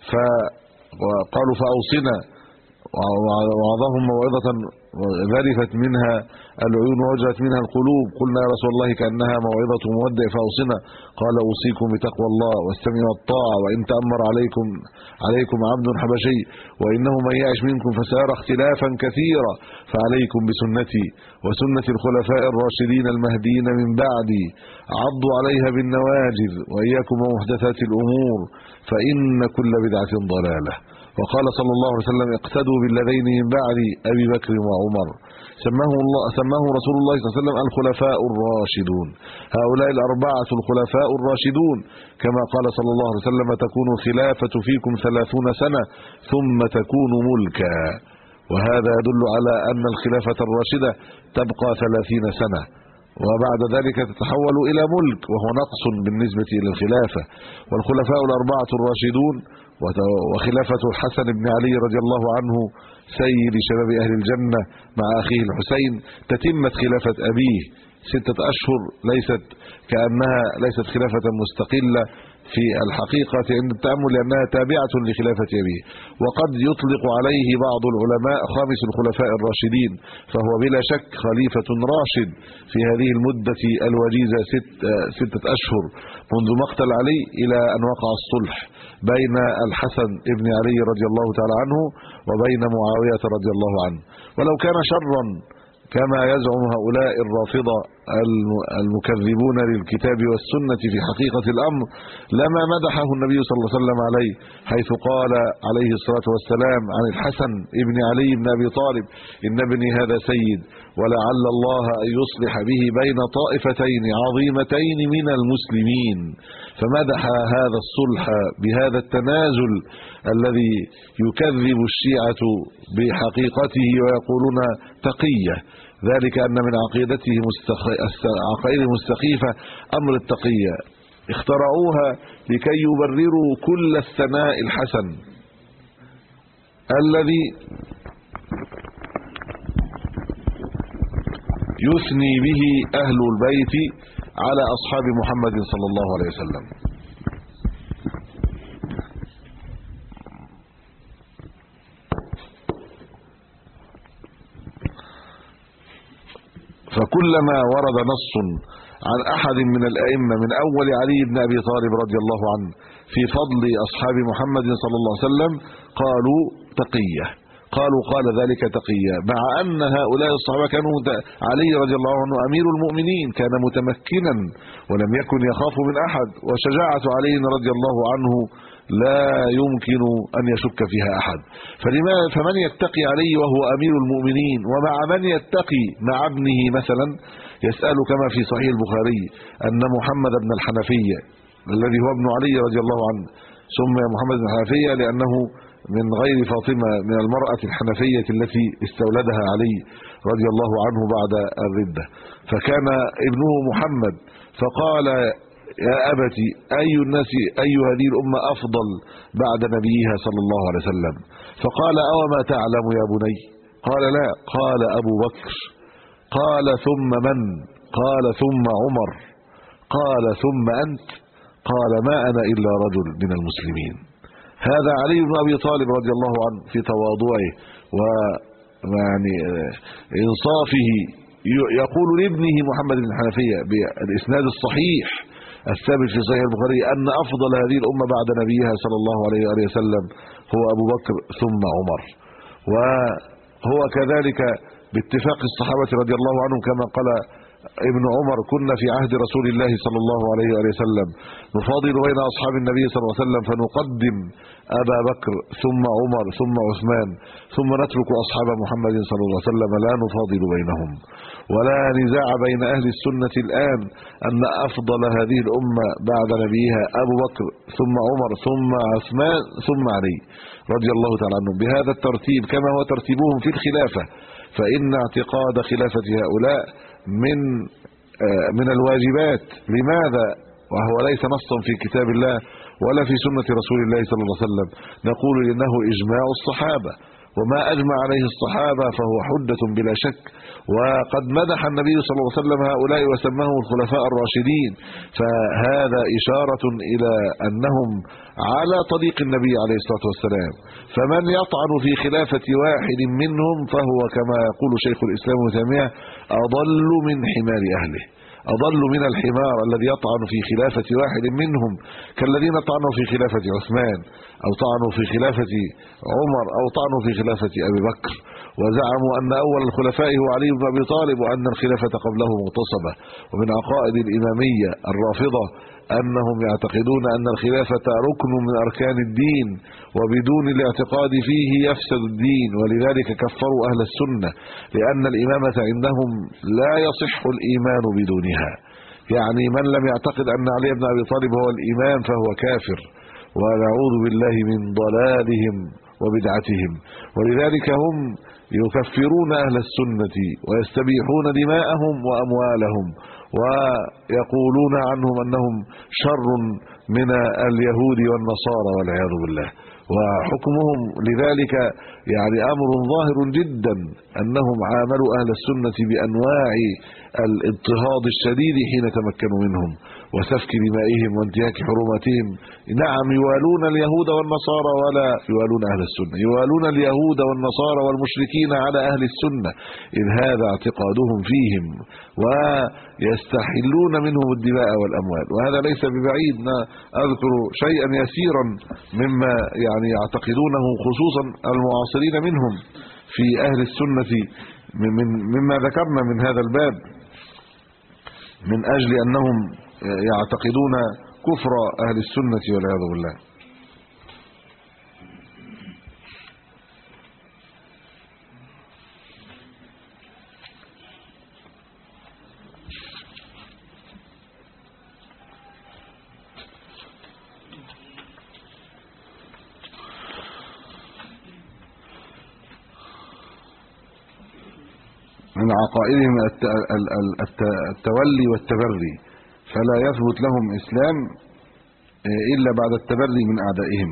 فقالوا فأوصنا، ووعظهم موعظة ذرفت منها العيون ووجلت منها القلوب، قلنا يا رسول الله كأنها موعظة مودع فأوصنا، قال أوصيكم بتقوى الله والسمع والطاعة وإن تأمر عليكم عليكم عبد حبشي وإنه من يعش منكم فسيرى اختلافا كثيرا فعليكم بسنتي وسنة الخلفاء الراشدين المهديين من بعدي عضوا عليها بالنواجذ وإياكم ومحدثات الأمور فإن كل بدعة ضلالة. وقال صلى الله عليه وسلم اقتدوا بالذين من بعدي أبي بكر وعمر. سماه الله سماه رسول الله صلى الله عليه وسلم الخلفاء الراشدون، هؤلاء الأربعة الخلفاء الراشدون، كما قال صلى الله عليه وسلم تكون الخلافة فيكم ثلاثون سنة ثم تكون ملكا. وهذا يدل على أن الخلافة الراشدة تبقى ثلاثين سنة وبعد ذلك تتحول إلى ملك، وهو نقص بالنسبة إلى الخلافة. والخلفاء الأربعة الراشدون وخلافة الحسن بن علي رضي الله عنه سيد شباب أهل الجنة مع أخيه الحسين تتمت خلافة أبيه ستة أشهر، ليست كأنها ليست خلافة مستقلة في الحقيقة عند التأمل لأنها تابعة لخلافة أبيه. وقد يطلق عليه بعض العلماء خامس الخلفاء الراشدين، فهو بلا شك خليفة راشد في هذه المدة الوجيزة ست ستة أشهر منذ مقتل علي إلى أن وقع الصلح بين الحسن ابن علي رضي الله تعالى عنه وبين معاوية رضي الله عنه. ولو كان شرا كما يزعم هؤلاء الرافضة المكذبون للكتاب والسنة في حقيقة الأمر لما مدحه النبي صلى الله عليه وسلم عليه، حيث قال عليه الصلاة والسلام عن الحسن ابن علي بن أبي طالب إن ابني هذا سيد ولعل الله أن يصلح به بين طائفتين عظيمتين من المسلمين. فمدح هذا الصلح بهذا التنازل الذي يكذب الشيعة بحقيقته ويقولون تقية، ذلك أن من عقيدته مستخ... عقائد مستخيفة أمر التقية اخترعوها لكي يبرروا كل الثناء الحسن الذي يثني به أهل البيت على أصحاب محمد صلى الله عليه وسلم. فكلما ورد نص عن أحد من الأئمة من أول علي بن أبي طالب رضي الله عنه في فضل أصحاب محمد صلى الله عليه وسلم قالوا تقية، قالوا قال ذلك تقية، مع أن هؤلاء الصحابة كانوا علي رضي الله عنه أمير المؤمنين كان متمكنا ولم يكن يخاف من أحد، وشجاعة علي رضي الله عنه لا يمكن أن يشك فيها أحد. فلما فمن يتقي علي وهو أمير المؤمنين ومع من يتقي مع ابنه مثلا يسأل كما في صحيح البخاري أن محمد بن الحنفية الذي هو ابن علي رضي الله عنه سمي محمد بن الحنفية لأنه من غير فاطمة من المرأة الحنفية التي استولدها علي رضي الله عنه بعد الردة. فكان ابنه محمد فقال يا أبتي أي الناس أي هذه الأمة أفضل بعد نبيها صلى الله عليه وسلم؟ فقال أو ما تعلم يا بني؟ قال لا. قال أبو بكر. قال ثم من؟ قال ثم عمر. قال ثم أنت؟ قال ما أنا إلا رجل من المسلمين. هذا علي بن أبي طالب رضي الله عنه في تواضعه ويعني إنصافه يقول لابنه محمد بن الحنفية بالإسناد الصحيح الثابت في صحيح البخاري أن أفضل هذه الأمة بعد نبيها صلى الله عليه وسلم هو أبو بكر ثم عمر. وهو كذلك باتفاق الصحابة رضي الله عنهم كما قال ابن عمر كنا في عهد رسول الله صلى الله عليه وسلم نفاضل بين أصحاب النبي صلى الله عليه وسلم فنقدم أبا بكر ثم عمر ثم عثمان ثم نترك أصحاب محمد صلى الله عليه وسلم لا نفاضل بينهم. ولا نزاع بين أهل السنة الآن أن أفضل هذه الأمة بعد نبيها أبو بكر ثم عمر ثم عثمان ثم علي رضي الله تعالى عنهم بهذا الترتيب كما هو ترتيبهم في الخلافة. فإن اعتقاد خلافة هؤلاء من من الواجبات. لماذا وهو ليس نصا في كتاب الله ولا في سنة رسول الله صلى الله عليه وسلم؟ نقول إنه إجماع الصحابة وما أجمع عليه الصحابة فهو حجة بلا شك. وقد مدح النبي صلى الله عليه وسلم هؤلاء وسماهم الخلفاء الراشدين فهذا إشارة إلى أنهم على طريق النبي عليه الصلاة والسلام. فمن يطعن في خلافة واحد منهم فهو كما يقول شيخ الإسلام ابن تيمية أضل من حمار أهله، أضل من الحمار الذي يطعن في خلافة واحد منهم كالذين طعنوا في خلافة عثمان أو طعنوا في خلافة عمر أو طعنوا في خلافة أبي بكر وزعموا أن أول الخلفاء هو علي بن أبي طالب وأن الخلافة قبله مغتصبة. ومن عقائد الإمامية الرافضة أنهم يعتقدون أن الخلافة ركن من أركان الدين وبدون الاعتقاد فيه يفسد الدين ولذلك كفروا أهل السنة لأن الإمامة عندهم لا يصح الإيمان بدونها. يعني من لم يعتقد أن علي بن أبي طالب هو الإمام فهو كافر ونعوذ بالله من ضلالهم وبدعتهم. ولذلك هم يكفرون أهل السنة ويستبيحون دماءهم وأموالهم ويقولون عنهم أنهم شر من اليهود والنصارى والعياذ بالله. وحكمهم لذلك يعني أمر ظاهر جدا أنهم عاملوا أهل السنة بأنواع الاضطهاد الشديد حين تمكنوا منهم وسفك دمائهم وانتهاك حرماتهم. نعم يوالون اليهود والنصارى ولا يوالون أهل السنة، يوالون اليهود والنصارى والمشركين على أهل السنة إذ هذا اعتقادهم فيهم ويستحلون منهم الدماء والأموال. وهذا ليس ببعيد. أذكر شيئا يسيرا مما يعني يعتقدونه خصوصا المعاصرين منهم في أهل السنة من مما ذكرنا من هذا الباب من أجل أنهم يعتقدون كفر أهل السنة والعياذ بالله. من عقائدهم التولي والتبري فلا يثبت لهم إسلام إلا بعد التبري من أعدائهم.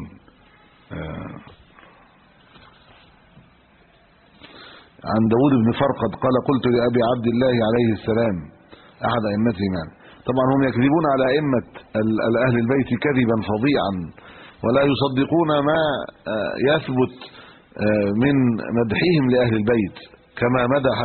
عن داود بن فرقد قال قلت لأبي عبد الله عليه السلام أحد أئمتهم يعني طبعا هم يكذبون على أئمة أهل البيت كذبا فظيعا ولا يصدقون ما يثبت من مدحهم لأهل البيت كما مدح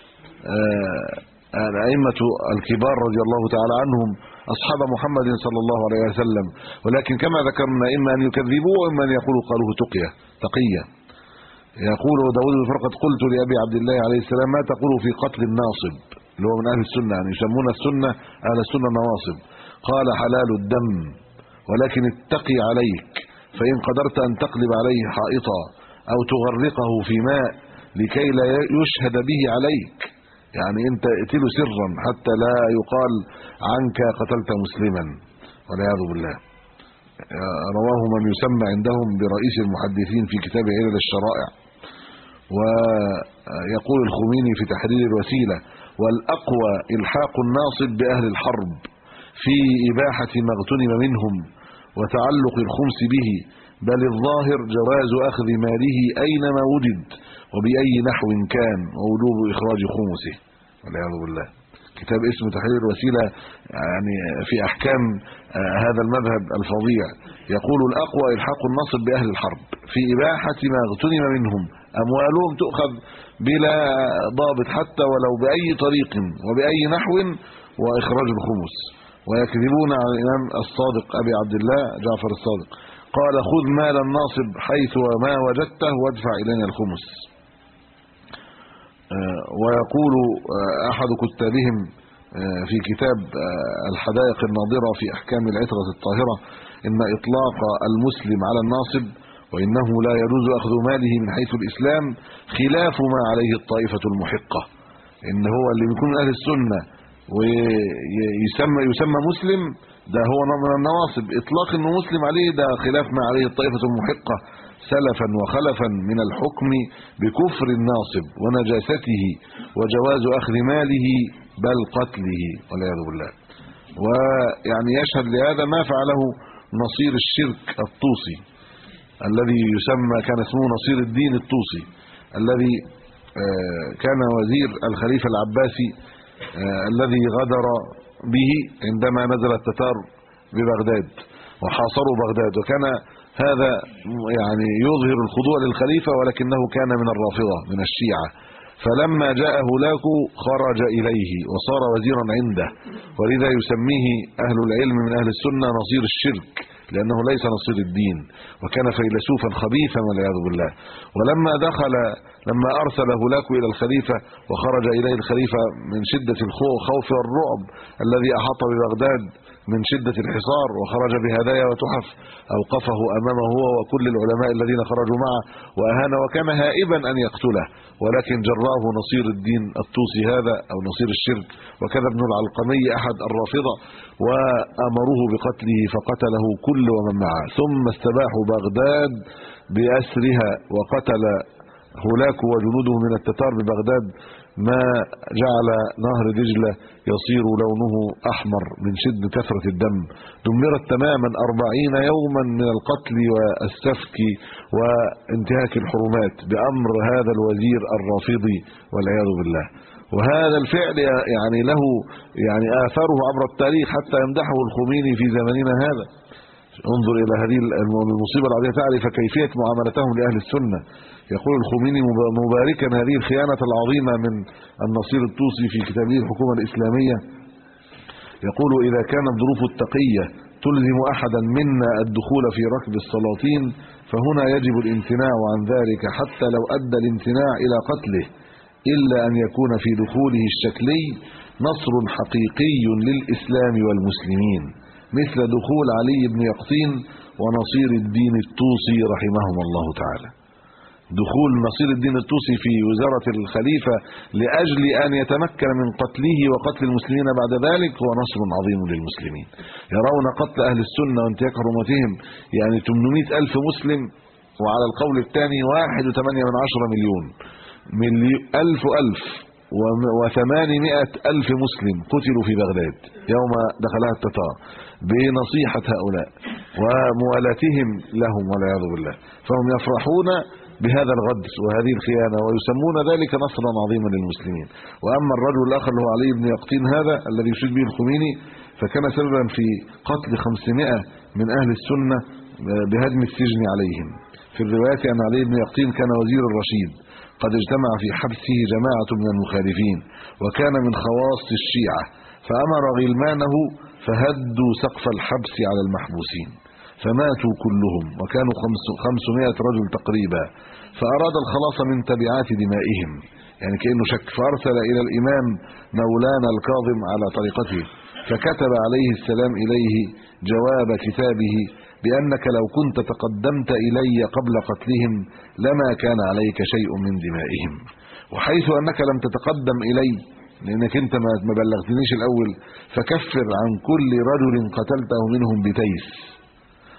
الأئمة الكبار رضي الله تعالى عنهم أصحاب محمد صلى الله عليه وسلم. ولكن كما ذكرنا إما أن يكذبوا وإما أن يقولوا قالوه تقية تقية. يقول داود بن فرقد قلت لأبي عبد الله عليه السلام ما تقول في قتل الناصب اللي هو من أهل السنة يعني يسمون السنة أهل السنة نواصب؟ قال حلال الدم ولكن اتقي عليك فإن قدرت أن تقلب عليه حائطا أو تغرقه في ماء لكي لا يشهد به عليك يعني انت اقتله سرا حتى لا يقال عنك قتلت مسلما والعياذ بالله. رواه من يسمى عندهم برئيس المحدثين في كتاب علل الشرائع. ويقول الخميني في تحرير الوسيلة: والأقوى إلحاق الناصب بأهل الحرب في إباحة ما اغتنم منهم وتعلق الخمس به، بل الظاهر جواز أخذ ماله أينما وجد وبأي نحو كان، ووجوب إخراج خمسه والعياذ بالله. كتاب اسمه تحرير الوسيلة يعني في أحكام هذا المذهب الفظيع. يقول: الأقوى إلحاق الناصب بأهل الحرب في إباحة ما اغتنم منهم، أموالهم تؤخذ بلا ضابط حتى ولو بأي طريق وبأي نحو، وإخراج الخمس. ويكذبون على الإمام الصادق أبي عبد الله جعفر الصادق، قال: خذ مال الناصب حيث وما وجدته وادفع إلينا الخمس. ويقول أحد كتابهم في كتاب الحدائق الناظرة في أحكام العترة الطاهرة: إن إطلاق المسلم على الناصب وإنه لا يجوز أخذ ماله من حيث الإسلام خلاف ما عليه الطائفة المحقة. إن هو اللي بيكون من أهل السنة ويسمى يسمى مسلم، ده هو من النواصب. إطلاق إنه مسلم عليه ده خلاف ما عليه الطائفة المحقة سلفا وخلفا من الحكم بكفر الناصب ونجاسته وجواز أخذ ماله بل قتله والعياذ بالله. ويعني يشهد لهذا ما فعله نصير الشرك الطوسي الذي يسمى كان اسمه نصير الدين الطوسي، الذي كان وزير الخليفة العباسي الذي غدر به عندما نزل التتار ببغداد وحاصروا بغداد. وكان هذا يعني يظهر الخضوع للخليفة، ولكنه كان من الرافضة من الشيعة. فلما جاء هولاك خرج إليه وصار وزيرا عنده، ولذا يسميه أهل العلم من أهل السنة نصير الشرك، لأنه ليس نصير الدين، وكان فيلسوفا خبيثا والعياذ بالله. ولما دخل لما أرسل هولاك إلى الخليفة وخرج إليه الخليفة من شدة الخوف والرعب الذي أحاط ببغداد من شدة الحصار، وخرج بهدايا وتحف، أوقفه أمامه هو وكل العلماء الذين خرجوا معه وأهان، وكان هائبا أن يقتله، ولكن جراه نصير الدين الطوسي هذا أو نصير الشرك، وكذا ابن العلقمي أحد الرافضة، وأمروه بقتله فقتله كل ومن معه. ثم استباحوا بغداد بأسرها، وقتل هولاك وجنوده من التتار ببغداد ما جعل نهر دجلة يصير لونه أحمر من شد كثرة الدم. دمرت تماما أربعين يوما من القتل والسفك وانتهاك الحرمات بأمر هذا الوزير الرافضي والعياذ بالله. وهذا الفعل يعني له يعني آثاره عبر التاريخ، حتى يمدحه الخميني في زمننا هذا. انظر إلى هذه المصيبة العظيمة تعرف كيفية معاملتهم لأهل السنة. يقول الخميني مباركا هذه الخيانة العظيمة من النصير الطوسي في كتابه الحكومة الإسلامية، يقول: إذا كانت ظروف التقية تلزم أحدا منا الدخول في ركب السلاطين، فهنا يجب الامتناع عن ذلك حتى لو أدى الامتناع إلى قتله، إلا أن يكون في دخوله الشكلي نصر حقيقي للإسلام والمسلمين، مثل دخول علي بن يقطين ونصير الدين الطوسي رحمهم الله تعالى. دخول نصير الدين الطوسي في وزارة الخليفة لأجل أن يتمكن من قتله وقتل المسلمين بعد ذلك هو نصر عظيم للمسلمين. يرون قتل أهل السنة وانتهاك حرمتهم يعني ثمانمائة ألف مسلم، وعلى القول الثاني واحد وثمانية من عشرة مليون مليون ألف ألف وثمانمائة ألف مسلم قتلوا في بغداد يوم دخلها التتار بنصيحة هؤلاء وموالاتهم لهم والعياذ بالله. فهم يفرحون بهذا الغدر وهذه الخيانة ويسمون ذلك نصرا عظيما للمسلمين. وأما الرجل الآخر اللي هو علي بن يقطين هذا الذي يشيد به الخميني، فكان سببا في قتل خمسمائة من أهل السنة بهدم السجن عليهم. في الروايات أن علي بن يقطين كان وزير الرشيد قد اجتمع في حبسه جماعة من المخالفين، وكان من خواص الشيعة، فأمر غلمانه فهدوا سقف الحبس على المحبوسين فماتوا كلهم، وكانوا خمسمائة رجل تقريبا، فأراد الخلاص من تبعات دمائهم يعني كأنه شك، فأرسل إلى الإمام مولانا الكاظم على طريقته، فكتب عليه السلام إليه جواب كتابه بأنك لو كنت تقدمت إلي قبل قتلهم لما كان عليك شيء من دمائهم، وحيث أنك لم تتقدم إلي لأنك أنت ما بلغتنيش الأول، فكفر عن كل رجل قتلته منهم بتيس،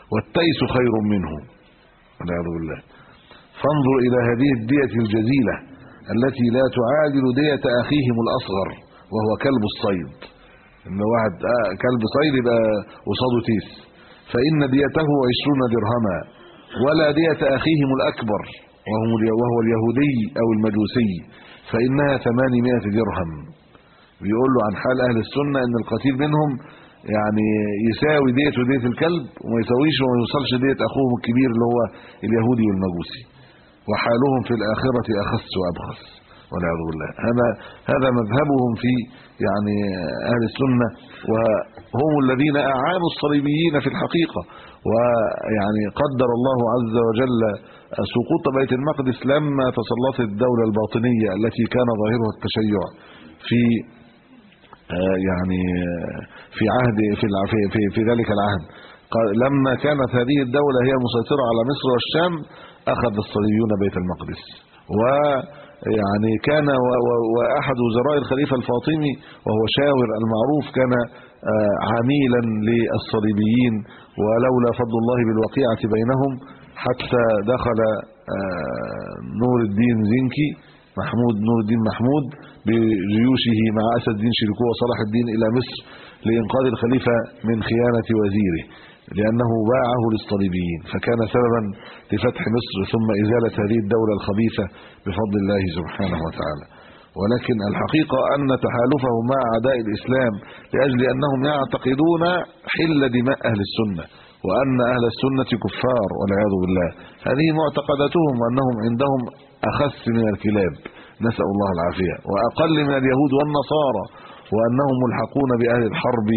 والتيس خير منه والعياذ بالله. فانظر الى هذه الدية الجزيلة التي لا تعادل دية اخيهم الاصغر وهو كلب الصيد. ان واحد آه كلب صيد يبقى قصاده تيس، فان ديته عشرون درهما، ولا دية اخيهم الاكبر وهو اليهودي او المجوسي فانها ثمانمائة درهم. بيقول له عن حال اهل السنة ان القتيل منهم يعني يساوي دية ودية الكلب، وما يساويش وما يوصلش دية اخوهم الكبير اللي هو اليهودي والمجوسي، وحالهم في الاخرة اخس وابخس والعياذ بالله. هذا هذا مذهبهم في يعني اهل السنة، وهم الذين اعانوا الصليبيين في الحقيقة. ويعني قدر الله عز وجل سقوط بيت المقدس لما تسلطت الدولة الباطنية التي كان ظاهرها التشيع في يعني في عهد في في في ذلك العهد. لما كانت هذه الدولة هي المسيطرة على مصر والشام اخذ الصليبيون بيت المقدس، ويعني كان واحد وزراء الخليفة الفاطمي وهو شاور المعروف كان عميلا للصليبيين، ولولا فضل الله بالوقيعة بينهم حتى دخل نور الدين زنكي محمود نور الدين محمود بجيوشه مع اسد الدين شيركو وصلاح الدين الى مصر لانقاذ الخليفة من خيانة وزيره، لانه باعه للصليبيين، فكان سببا لفتح مصر ثم ازالة هذه الدولة الخبيثة بفضل الله سبحانه وتعالى. ولكن الحقيقة ان تحالفهم مع اعداء الاسلام لاجل انهم يعتقدون حل دماء اهل السنة وان اهل السنة كفار والعياذ بالله، هذه معتقداتهم، وانهم عندهم اخس من الكلاب نسأل الله العافية، واقل من اليهود والنصارى، وانهم ملحقون باهل الحرب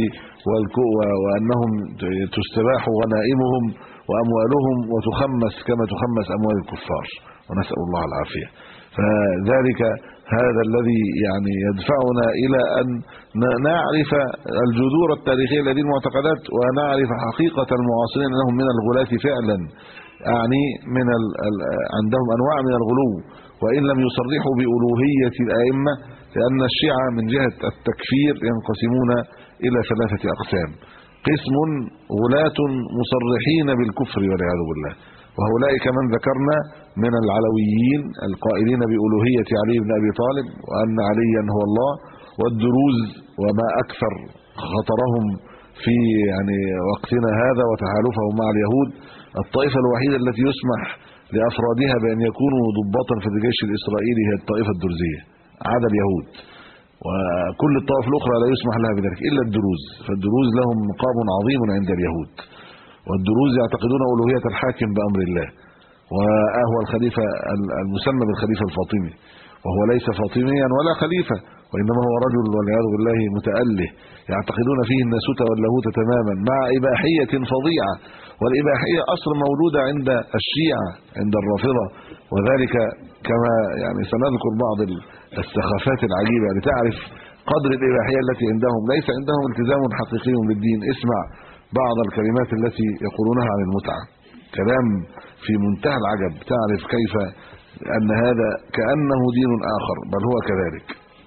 وانهم تستباح غنائمهم واموالهم وتخمس كما تخمس اموال الكفار ونسأل الله العافية. فذلك هذا الذي يعني يدفعنا الى ان نعرف الجذور التاريخية لهذه المعتقدات، ونعرف حقيقة المعاصرين انهم من الغلاة فعلا، يعني من ال ال عندهم انواع من الغلو، وان لم يصرحوا بألوهية الائمة، لان الشيعة من جهة التكفير ينقسمون الى ثلاثة اقسام: قسم غلاة مصرحين بالكفر والعياذ بالله، وهؤلاء كمن ذكرنا من العلويين القائلين بألوهية علي بن ابي طالب وان عليا هو الله، والدروز وما اكثر خطرهم في يعني وقتنا هذا وتحالفهم مع اليهود. الطائفة الوحيدة التي يسمح لافرادها بان يكونوا ضباطا في الجيش الاسرائيلي هي الطائفة الدرزية عدا اليهود، وكل الطوائف الاخرى لا يسمح لها بذلك الا الدروز. فالدروز لهم مقام عظيم عند اليهود، والدروز يعتقدون ألوهية الحاكم بأمر الله، وهو الخليفة المسمى بالخليفة الفاطمي، وهو ليس فاطميا ولا خليفة، وإنما هو رجل والعياذ بالله متأله، يعتقدون فيه الناسوت واللاهوت تماما مع إباحية فظيعة. والإباحية أصل مولودة عند الشيعة عند الرافضة، وذلك كما يعني سنذكر بعض السخافات العجيبة لتعرف قدر الإباحية التي عندهم. ليس عندهم التزام حقيقي بالدين. اسمع بعض الكلمات التي يقولونها عن المتعة، كلام في منتهى العجب، تعرف كيف أن هذا كأنه دين آخر، بل هو كذلك.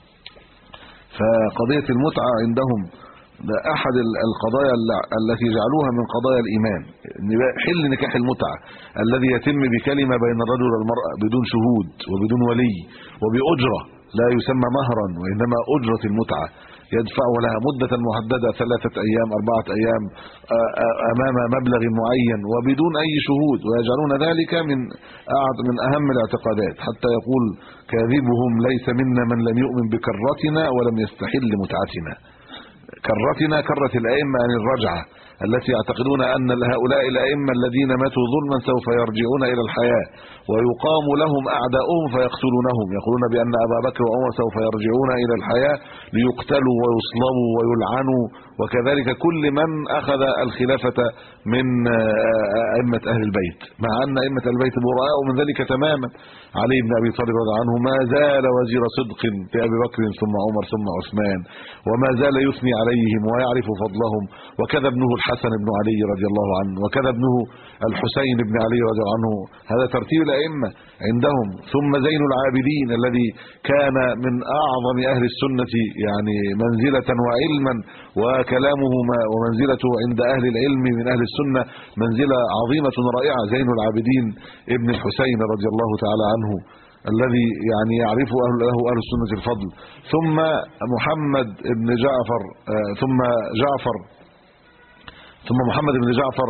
فقضية المتعة عندهم ده أحد القضايا التي جعلوها من قضايا الإيمان، حل نكاح المتعة الذي يتم بكلمة بين الرجل والمرأة بدون شهود وبدون ولي وبأجرة لا يسمى مهرا، وإنما أجرة المتعة، يدفع لها مدة محددة ثلاثة أيام أربعة أيام أمام مبلغ معين وبدون أي شهود، ويجعلون ذلك من من أهم الاعتقادات، حتى يقول كاذبهم ليس منا من لم يؤمن بكرتنا ولم يستحل متعتنا. كرتنا كرة الأئمة عن الرجعة، التي يعتقدون أن هؤلاء الأئمة الذين ماتوا ظلما سوف يرجعون إلى الحياة ويقام لهم أعداؤهم فيقتلونهم، يقولون بأن أبا بكر وعمر سوف يرجعون إلى الحياة ليقتلوا ويصلبوا ويلعنوا، وكذلك كل من أخذ الخلافة من أئمة أهل البيت، مع أن أئمة البيت براء من ذلك تماما. علي بن أبي طالب رضي عنه ما زال وزير صدق لأبي بكر ثم عمر ثم عثمان، وما زال يثني عليهم ويعرف فضلهم، وكذا ابنه الحسن بن علي رضي الله عنه، وكذا ابنه الحسين بن علي رضي الله عنه. هذا ترتيب الأئمة عندهم. ثم زين العابدين الذي كان من أعظم أهل السنة يعني منزلة وعلما، كلامه ومنزلته عند أهل العلم من أهل السنة منزلة عظيمة رائعة. زين العابدين ابن الحسين رضي الله تعالى عنه الذي يعني يعرف أهل له أهل السنة الفضل. ثم محمد بن جعفر ثم جعفر ثم محمد بن جعفر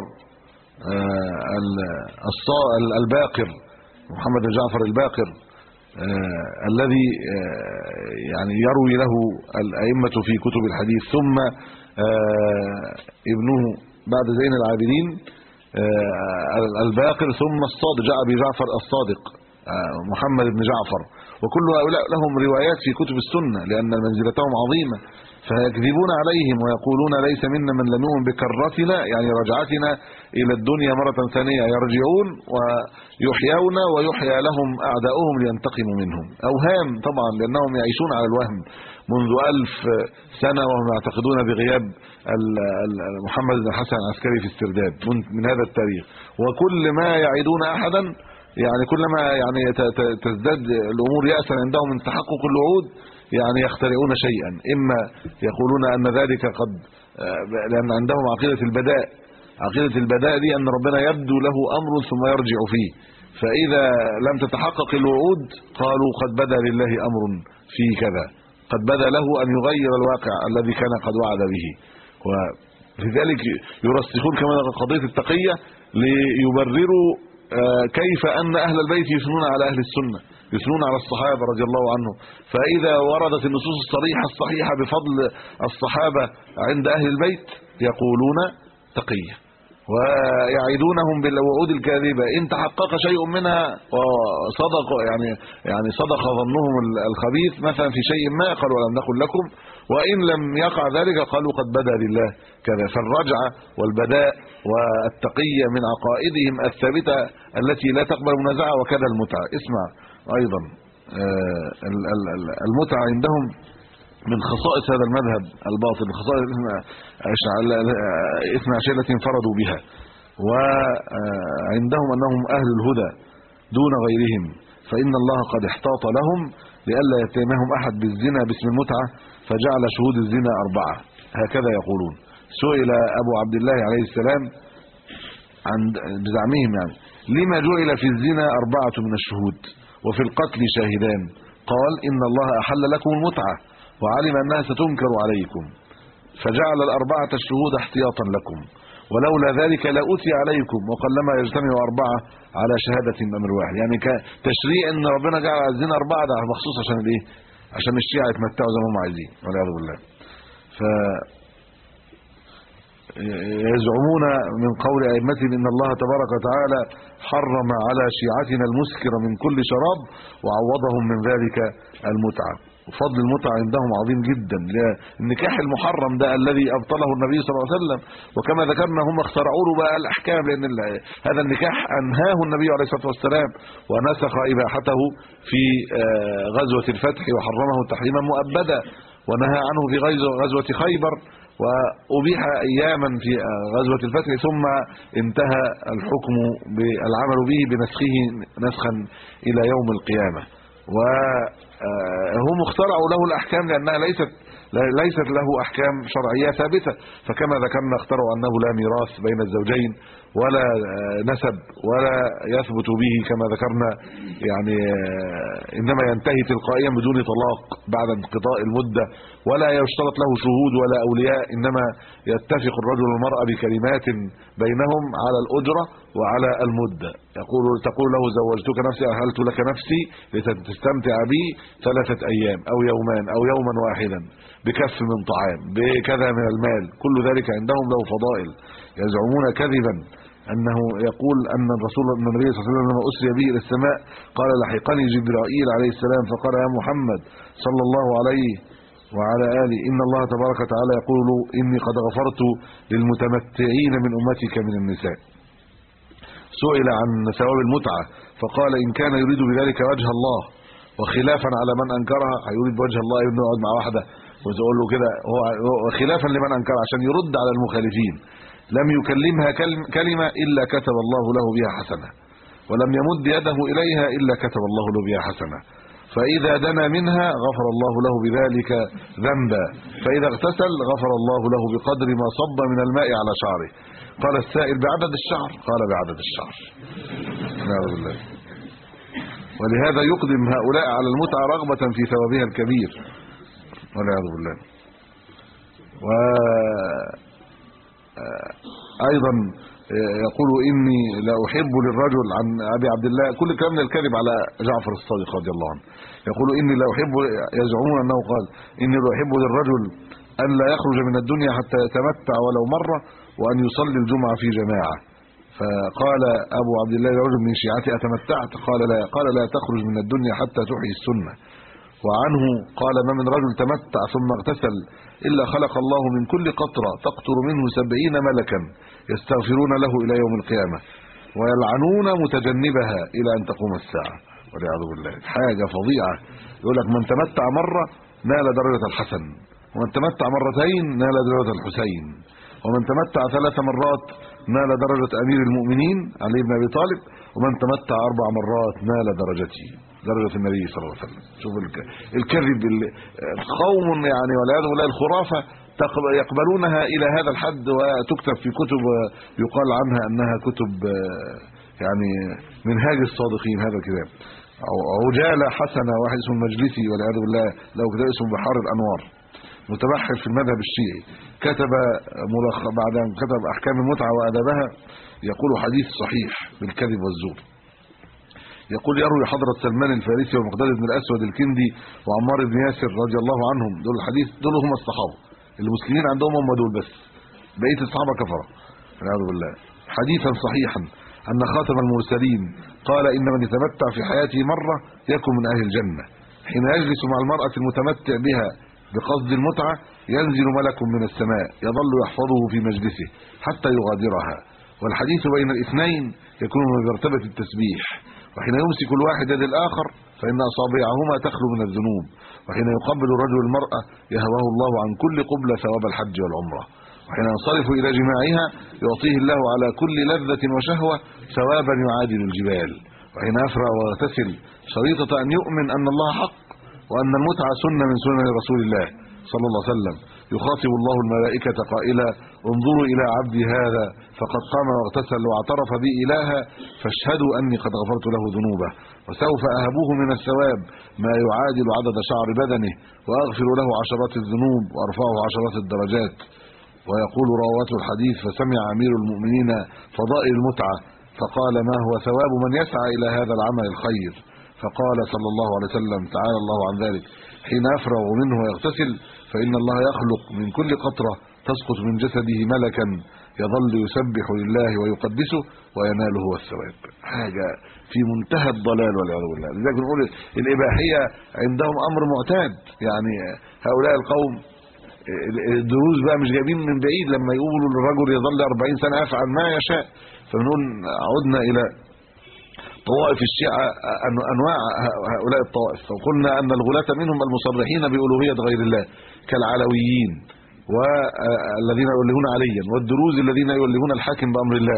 الباقر محمد بن جعفر الباقر الذي يعني يروي له الأئمة في كتب الحديث. ثم ابنه بعد زين العابدين الباقر، ثم الصادق جاء بجعفر الصادق محمد بن جعفر، وكل هؤلاء لهم روايات في كتب السنة لأن منزلتهم عظيمة، فيكذبون عليهم ويقولون ليس منا من لم يؤمن بكرتنا يعني رجعتنا إلى الدنيا مرة ثانية، يرجعون ويحيون ويحيى لهم أعداؤهم لينتقموا منهم. أوهام طبعا لأنهم يعيشون على الوهم منذ ألف سنة وهم يعتقدون بغياب محمد بن حسن العسكري في السرداب من هذا التاريخ، وكل ما يعيدون أحدا يعني كلما يعني تزداد الأمور يأسا عندهم من تحقق الوعود يعني يخترعون شيئا، إما يقولون أن ذلك قد لأن عندهم عقيدة البداء عقيدة البداء دي أن ربنا يبدو له أمر ثم يرجع فيه، فإذا لم تتحقق الوعود قالوا قد بدا لله أمر في كذا، قد بدا له أن يغير الواقع الذي كان قد وعد به. ولذلك يرسخون كما قضية التقية ليبرروا كيف أن أهل البيت يثنون على أهل السنة، يثنون على الصحابة رضي الله عنهم، فإذا وردت النصوص الصريحة الصحيحة بفضل الصحابة عند أهل البيت يقولون تقية، ويعيدونهم بالوعود الكاذبة إن تحقق شيء منها وصدق يعني يعني صدق ظنهم الخبيث مثلا في شيء ما قالوا لم نقل لكم، وإن لم يقع ذلك قالوا قد بدا لله كذا. فالرجعة والبداء والتقية من عقائدهم الثابتة التي لا تقبل منازعة، وكذا المتعة. اسمع أيضا المتعة عندهم من خصائص هذا المذهب الباطل، خصائص اسم عشية التي انفردوا بها، وعندهم أنهم أهل الهدى دون غيرهم، فإن الله قد احتاط لهم لئلا يتهمهم أحد بالزنا باسم المتعة فجعل شهود الزنا أربعة، هكذا يقولون. سئل أبو عبد الله عليه السلام عن بزعمهم يعني لما جعل في الزنا أربعة من الشهود وفي القتل شاهدان؟ قال إن الله أحل لكم المتعة وعلم أنها ستنكر عليكم فجعل الأربعة الشهود احتياطا لكم، ولولا ذلك لأتي عليكم وقلما يجتمع أربعة على شهادة أمر واحد. يعني كتشريع أن ربنا جعل الزنا أربعة ده مخصوص عشان الايه؟ عشان الشيعة يتمتعوا زي ما هم عايزين والعياذ بالله. ف يزعمون من قول أئمتهم إن الله تبارك وتعالى حرم على شيعتنا المسكر من كل شراب وعوضهم من ذلك المتعة. وفضل المتعة عندهم عظيم جدا، النكاح المحرم ده الذي أبطله النبي صلى الله عليه وسلم، وكما ذكرنا هم اخترعوا له بقى الأحكام، لأن هذا النكاح أنهاه النبي عليه الصلاة والسلام ونسخ إباحته في غزوة الفتح وحرمه تحريما مؤبدا، ونهى عنه في غزوة خيبر وأبيح أياما في غزوة الفتح، ثم انتهى الحكم بالعمل به بنسخه نسخا إلى يوم القيامة. وهم اخترعوا له الأحكام لأنها ليست ليست له أحكام شرعية ثابتة، فكما ذكرنا اخترعوا أنه لا ميراث بين الزوجين ولا نسب ولا يثبت به كما ذكرنا، يعني إنما ينتهي تلقائيا بدون طلاق بعد انقضاء المدة، ولا يشترط له شهود ولا أولياء، إنما يتفق الرجل والمرأة بكلمات بينهم على الأجرة وعلى المدة. يقول تقول له زوجتك نفسي أهلت لك نفسي لتستمتع بي ثلاثة أيام أو يومان أو يوما واحدا بكف من طعام بكذا من المال، كل ذلك عندهم له فضائل. يزعمون كذبا أنه يقول أن الرسول النبي صلى الله عليه وسلم لما أسري به إلى السماء قال لحقني جبرائيل عليه السلام فقال يا محمد صلى الله عليه وعلى آله إن الله تبارك وتعالى يقول إني قد غفرت للمتمتعين من أمتك من النساء. سئل عن ثواب المتعة فقال إن كان يريد بذلك وجه الله وخلافا على من أنكرها، هيريد وجه الله ابنه يقعد مع واحدة وتقول له كده، هو خلافا لمن أنكر عشان يرد على المخالفين، لم يكلمها كلمة إلا كتب الله له بها حسنة، ولم يمد يده إليها إلا كتب الله له بها حسنة، فإذا دنا منها غفر الله له بذلك ذنبا، فإذا اغتسل غفر الله له بقدر ما صب من الماء على شعره. قال السائل بعدد الشعر؟ قال بعدد الشعر. نعوذ بالله. ولهذا يقدم هؤلاء على المتعة رغبة في ثوابها الكبير والعياذ بالله. وأيضا يقول إني لا أحب للرجل عن أبي عبد الله، كل كلام من الكذب على جعفر الصادق رضي الله عنه، يقول إني لا أحب، يزعمون أنه قال إني لا أحب للرجل أن لا يخرج من الدنيا حتى يتمتع ولو مرة وأن يصلي الجمعة في جماعة. فقال أبو عبد الله لرجل من شيعته أتمتعت؟ قال لا. قال لا تخرج من الدنيا حتى تحيي السنة. وعنه قال ما من رجل تمتع ثم اغتسل إلا خلق الله من كل قطرة تقطر منه سبعين ملكا يستغفرون له إلى يوم القيامة ويلعنون متجنبها إلى أن تقوم الساعة والعياذ بالله. حاجة فظيعة. يقول لك من تمتع مرة نال درجة الحسن، ومن تمتع مرتين نال درجة الحسين، ومن تمتع ثلاث مرات نال درجة أمير المؤمنين علي بن أبي طالب، ومن تمتع أربع مرات نال درجتي درجة النبي صلى الله عليه وسلم. شوف الكذب، قوم يعني والعياذ بالله الخرافة يقبلونها إلى هذا الحد، وتكتب في كتب يقال عنها أنها كتب يعني منهاج الصادقين. هذا الكتاب عجالة حسنة، واحد اسمه المجلسي والعياذ بالله له كتاب اسمه بحار الأنوار، متبحر في المذهب الشيعي، كتب ملخ بعد أن كتب أحكام المتعة وأدابها يقول حديث صحيح بالكذب والزور. يقول يروي حضرة سلمان الفارسي ومقداد بن الأسود الكندي وعمار بن ياسر رضي الله عنهم، دول الحديث دول هم الصحابة، المسلمين عندهم هم دول بس، بقية الصحابة كفرة والعياذ بالله. حديثا صحيحا أن خاتم المرسلين قال إن من يتمتع في حياته مرة يكن من أهل الجنة، حين يجلس مع المرأة المتمتع بها بقصد المتعة ينزل ملك من السماء يظل يحفظه في مجلسه حتى يغادرها. والحديث بين الاثنين يكون من مرتبة التسبيح، وحين يمسك الواحد يد الآخر فإن أصابعهما تخلو من الذنوب، وحين يقبل الرجل المرأة يهواه الله عن كل قبلة ثواب الحج والعمرة، وحين ينصرف إلى جماعها يعطيه الله على كل لذة وشهوة ثوابا يعادل الجبال، وحين يفرغ ويغتسل شريطة أن يؤمن أن الله حق وأن المتعة سنة من سنن رسول الله صلى الله عليه وسلم، يخاطب الله الملائكة قائلا انظروا إلى عبدي هذا فقد قام واغتسل واعترف بي إلها فاشهدوا أني قد غفرت له ذنوبه، وسوف أهبوه من الثواب ما يعادل عدد شعر بدنه، وأغفر له عشرات الذنوب وأرفعه عشرات الدرجات. ويقول رواه الحديث فسمع أمير المؤمنين فضائل المتعة فقال ما هو ثواب من يسعى إلى هذا العمل الخير؟ فقال صلى الله عليه وسلم تعالى الله عن ذلك حين يفرغ منه ويغتسل فإن الله يخلق من كل قطرة تسقط من جسده ملكا يظل يسبح لله ويقدسه ويناله هو الثواب. حاجة في منتهى الضلال والعياذ بالله. لذلك نقول الإباحية عندهم أمر معتاد، يعني هؤلاء القوم الدروز بقى مش جايبين من بعيد، لما يقولوا للرجل يظل أربعين سنة يفعل ما يشاء. فنقول عدنا إلى طوائف الشيعة أنواع هؤلاء الطوائف، وقلنا أن الغلاة منهم المصرحين بألوهية غير الله كالعلويين والذين يولهون عليا، والدروز الذين يولهون الحاكم بأمر الله،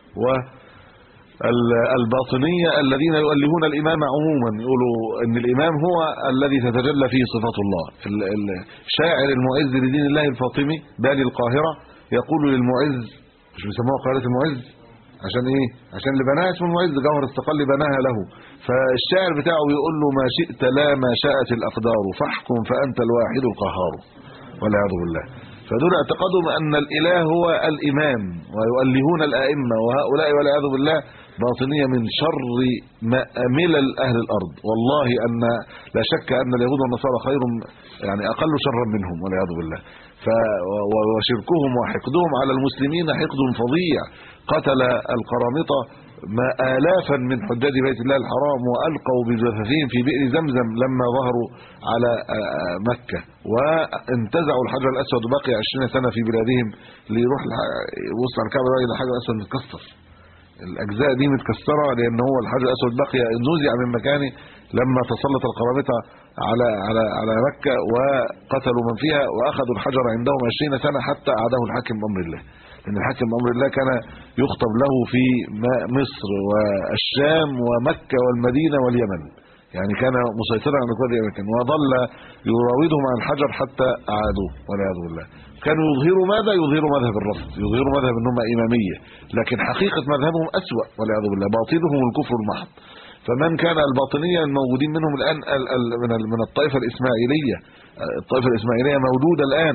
والباطنية الذين يولهون الإمام عموما، يقولوا أن الإمام هو الذي تتجلى فيه صفات الله. الشاعر المعز لدين الله الفاطمي بالي القاهرة يقول للمعز، مش بيسموها قاهرة المعز عشان ايه؟ عشان اللي بناها اسمه المعز، جوهر استقل بناها له. فالشاعر بتاعه يقول له ما شئت لا ما شاءت الاقدار فاحكم فانت الواحد القهار والعياذ بالله. فدول اعتقادهم ان الاله هو الامام ويؤلهون الائمه، وهؤلاء والعياذ بالله باطنيه من شر ملل اهل الارض. والله ان لا شك ان اليهود والنصارى خير، يعني اقل شرا منهم والعياذ بالله. ف وشركهم وحقدهم على المسلمين حقد فظيع. قتل القرامطة ما آلافا من حجاج بيت الله الحرام وألقوا بجثثهم في بئر زمزم لما ظهروا على مكة، وانتزعوا الحجر الأسود وبقي عشرين سنة في بلادهم ليروح يبص على الكعبة يلاقي الحجر الأسود متكسر، الأجزاء دي متكسرة، لأن هو الحجر الأسود بقي نزع من مكانه لما تسلط القرامطة على على على مكة وقتلوا من فيها، وأخذوا الحجر عندهم عشرين سنة حتى أعاده الحاكم بأمر الله. لأن الحاكم بأمر الله كان يخطب له في مصر والشام ومكة والمدينة واليمن، يعني كان مسيطرا على كل اماكن، وظل يراودهم عن الحجر حتى اعادوه والعياذ بالله. كانوا يظهروا ماذا؟ يظهروا مذهب الرفض، يظهروا مذهب انهم اماميه، لكن حقيقه مذهبهم اسوأ والعياذ بالله، باطنهم الكفر المحض. فمن كان الباطنيه الموجودين منهم الان من من الطائفه الاسماعيليه، الطائفه الاسماعيليه موجوده الان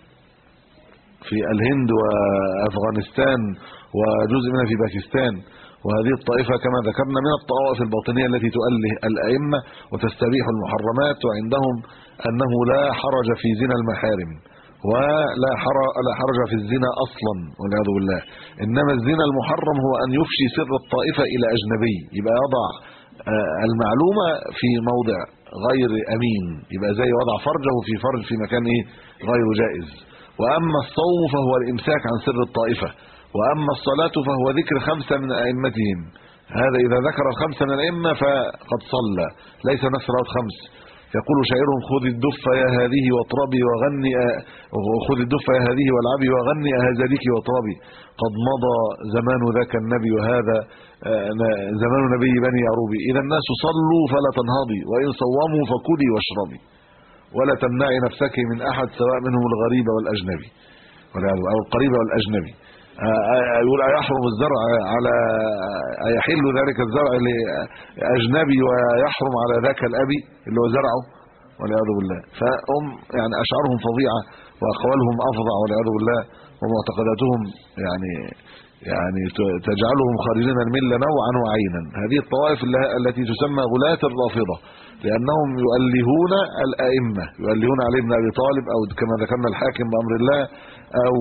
في الهند وافغانستان وجزء منها في باكستان، وهذه الطائفه كما ذكرنا من الطوائف الباطنيه التي تؤله الائمه وتستبيح المحرمات، وعندهم انه لا حرج في زنا المحارم ولا لا حرج في الزنا اصلا والعياذ بالله، انما الزنا المحرم هو ان يفشي سر الطائفه الى اجنبي، يبقى يضع المعلومه في موضع غير امين، يبقى زي وضع فرجه في فرج في مكان ايه غير جائز. واما الصوم فهو الامساك عن سر الطائفه، واما الصلاه فهو ذكر خمسه من ائمتهم، هذا اذا ذكر الخمسه من الائمه فقد صلى، ليس نفس صلاه خمس. يقول شاعرهم خذ الدف يا هذه واطربي وغني، خذ الدف يا هذه والعبي وغني هذلك واطربي، قد مضى زمان ذاك النبي وهذا زمان نبي بني يعروبي، اذا الناس صلوا فلا تنهضي، وان صوموا فكلي واشربي، ولا تمنعي نفسك من احد سواء منهم الغريب والاجنبي او القريب والاجنبي. يقول يحرم الزرع على، يحل ذلك الزرع لاجنبي ويحرم على ذاك الابي اللي هو زرعه والعياذ بالله. فهم يعني اشعارهم فظيعه واقوالهم افظع والعياذ بالله، ومعتقداتهم يعني يعني تجعلهم خارجين المله نوعا وعينا. هذه الطوائف التي تسمى غلاة الرافضه، لانهم يؤلهون الائمه، يؤلهون علي بن ابي طالب او كما ذكرنا الحاكم بامر الله، او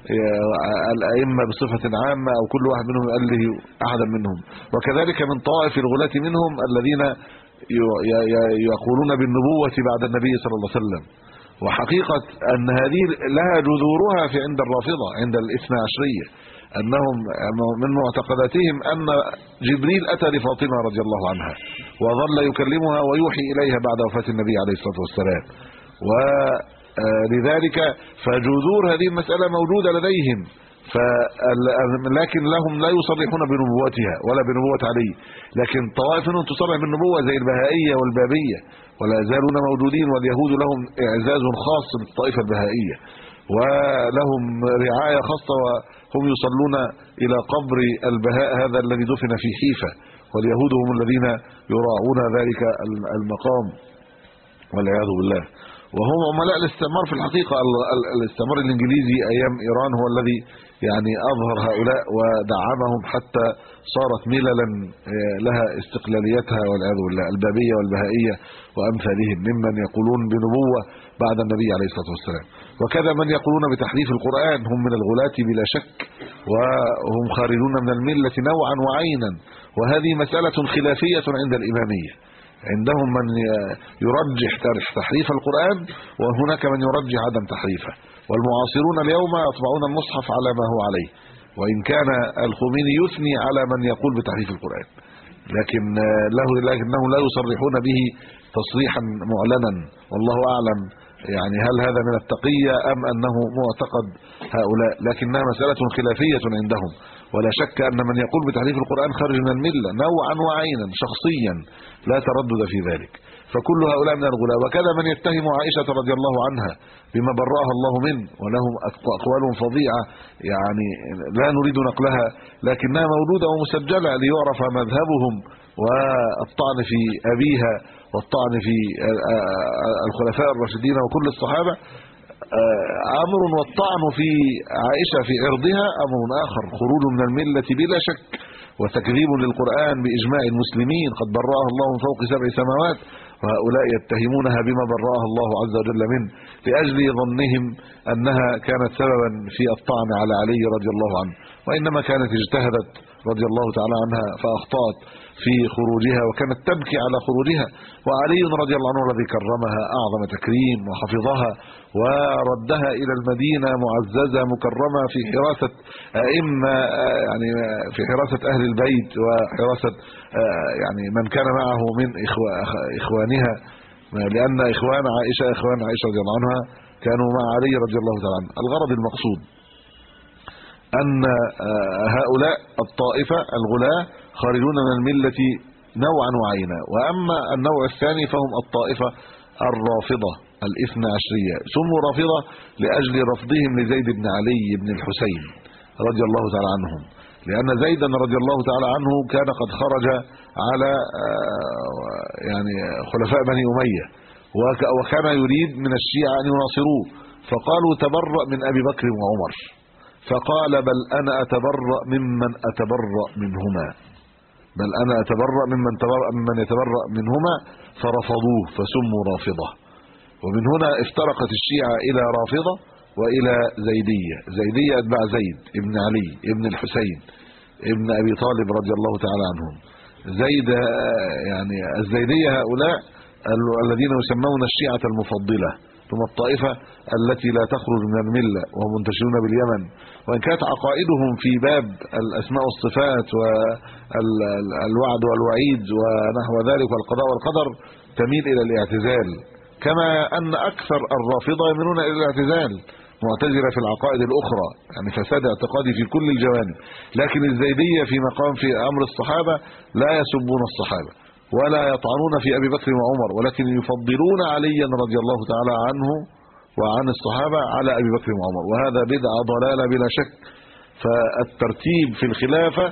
الائمه بصفه عامه، او كل واحد منهم يؤله احدا منهم. وكذلك من طوائف الغلاة منهم الذين يقولون بالنبوه بعد النبي صلى الله عليه وسلم، وحقيقه ان هذه لها جذورها في عند الرافضه عند الاثنى عشريه، انهم من معتقداتهم ان جبريل اتى لفاطمه رضي الله عنها وظل يكلمها ويوحي اليها بعد وفاه النبي عليه الصلاه والسلام، ولذلك فجذور هذه المساله موجوده لديهم، لكن لهم لا يصرحون بنبوتها ولا بنبوه علي. لكن طوائف منهم تصرح بالنبوه زي البهائيه والبابيه، ولا يزالون موجودين، واليهود لهم اعزاز خاص بالطائفه البهائيه ولهم رعايه خاصه، وهم يصلون الى قبر البهاء هذا الذي دفن في حيفا، واليهود هم الذين يراعون ذلك المقام والعياذ بالله. وهم عملاء الاستعمار في الحقيقه، الاستعمار الانجليزي ايام ايران هو الذي يعني اظهر هؤلاء ودعمهم حتى صارت مللا لها استقلاليتها والعياذ بالله، البابيه والبهائيه وامثالهم ممن يقولون بنبوه بعد النبي عليه الصلاه والسلام. وكذا من يقولون بتحريف القرآن هم من الغلاة بلا شك، وهم خارجون من المله نوعا وعينا، وهذه مساله خلافيه عند الاماميه. عندهم من يرجح تحريف القرآن، وهناك من يرجح عدم تحريفه، والمعاصرون اليوم يطبعون المصحف على ما هو عليه، وإن كان الخميني يثني على من يقول بتحريف القرآن، لكن له لكنهم لا يصرحون به تصريحا معلنا، والله أعلم يعني هل هذا من التقية أم أنه معتقد هؤلاء، لكنها مسألة خلافية عندهم. ولا شك أن من يقول بتحريف القرآن خارج من الملة نوعا وعينا شخصيا، لا تردد في ذلك. فكل هؤلاء من الغلاة. وكذا من يتهم عائشة رضي الله عنها بما برأها الله منه، ولهم أقوال فظيعة يعني لا نريد نقلها، لكنها موجودة ومسجلة ليعرف مذهبهم، والطعن في أبيها والطعن في الخلفاء الراشدين وكل الصحابة امر، والطعن في عائشة في عرضها امر اخر، خروج من الملة بلا شك، وتكذيب للقرآن باجماع المسلمين، قد برأها الله من فوق سبع سماوات، وهؤلاء يتهمونها بما برأها الله عز وجل منه لاجل ظنهم انها كانت سببا في الطعن على علي رضي الله عنه، وانما كانت اجتهدت رضي الله تعالى عنها فاخطأت في خروجها، وكانت تبكي على خروجها، وعلي رضي الله عنه الذي كرمها اعظم تكريم وحفظها وردها الى المدينة معززة مكرمة في حراسة ائمه، يعني في حراسة اهل البيت وحراسة يعني من كان معه من اخوانها، لان اخوان عائشة اخوان عائشة رضي الله عنها كانوا مع علي رضي الله تعالى عنه. الغرض المقصود ان هؤلاء الطائفة الغلاة خارجون من الملة نوعا وعينا. واما النوع الثاني فهم الطائفه الرافضه الاثنى عشريه، سموا رافضه لاجل رفضهم لزيد بن علي بن الحسين رضي الله تعالى عنهم، لان زيدا رضي الله تعالى عنه كان قد خرج على يعني خلفاء بني اميه، وكان يريد من الشيعة ان يناصروه، فقالوا تبرأ من ابي بكر وعمر، فقال بل انا اتبرأ ممن اتبرأ منهما، بل انا اتبرأ ممن تبرأ ممن يتبرأ منهما، فرفضوه فسموا رافضه. ومن هنا افترقت الشيعة الى رافضه والى زيديه. زيديه اتباع زيد ابن علي ابن الحسين ابن ابي طالب رضي الله تعالى عنهم. زيد يعني الزيديه هؤلاء الذين يسمون الشيعة المفضلة، ثم الطائفة التي لا تخرج من الملة وهم منتشرون باليمن، وإن كانت عقائدهم في باب الأسماء والصفات والوعد والوعيد ونحو ذلك والقضاء والقدر تميل إلى الاعتزال، كما أن أكثر الرافضة يميلون إلى الاعتزال، معتزلة في العقائد الأخرى، يعني فساد اعتقادي في كل الجوانب. لكن الزيدية في مقام في أمر الصحابة لا يسبون الصحابة ولا يطعنون في ابي بكر وعمر، ولكن يفضلون عليا رضي الله تعالى عنه وعن الصحابه على ابي بكر وعمر، وهذا بدعه ضلاله بلا شك. فالترتيب في الخلافه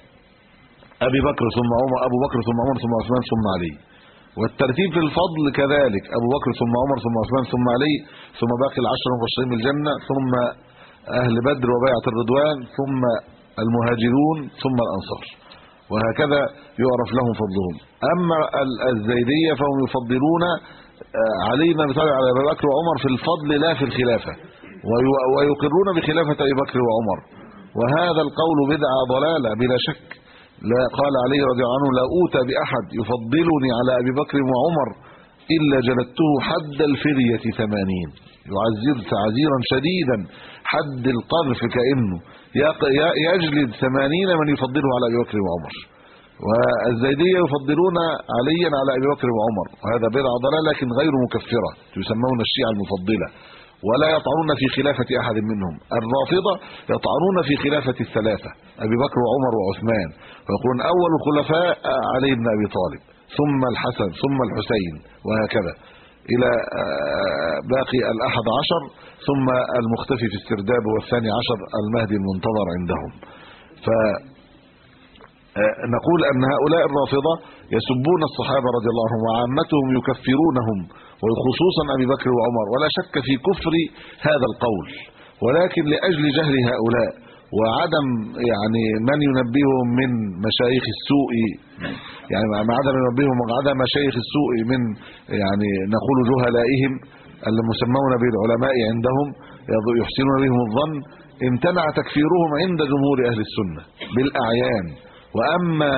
ابي بكر ثم عمر، ابو بكر ثم عمر ثم عثمان ثم علي، والترتيب في الفضل كذلك ابو بكر ثم عمر ثم عثمان ثم علي، ثم باقي العشره المبشرين بالجنه، ثم اهل بدر وبيعه الرضوان، ثم المهاجرون، ثم الانصار، وهكذا يعرف لهم فضلهم. اما الزيديه فهم يفضلون علي بن ابي طالب على ابي بكر وعمر في الفضل لا في الخلافه، ويقرون بخلافه ابي بكر وعمر، وهذا القول بدعه ضلاله بلا شك. لا قال علي رضي الله عنه لا اوتى باحد يفضلني على ابي بكر وعمر الا جلدته حد الفريه ثمانين، يعذر تعذيرا شديدا حد القذف، كانه يجلد ثمانين من يفضله على ابي بكر وعمر. والزيديه يفضلون عليا على ابي بكر وعمر، وهذا بدعه ضلاله لكن غير مكفره، يسمون الشيعه المفضله، ولا يطعنون في خلافه احد منهم. الرافضه يطعنون في خلافه الثلاثه ابي بكر وعمر وعثمان، ويقولون اول الخلفاء علي بن ابي طالب، ثم الحسن، ثم الحسين، وهكذا الى باقي الاحد عشر، ثم المختفي في السرداب والثاني عشر المهدي المنتظر عندهم. فنقول ان هؤلاء الرافضه يسبون الصحابه رضي الله عنهم، وعامتهم يكفرونهم، وخصوصا ابي بكر وعمر، ولا شك في كفر هذا القول، ولكن لاجل جهل هؤلاء وعدم يعني من ينبههم من مشايخ السوء، يعني مع عدم ينبههم وعدم مشايخ السوء من يعني نقول جهلائهم المسمون بالعلماء عندهم يحسنون بهم الظن، امتنع تكفيرهم عند جمهور اهل السنه بالاعيان. واما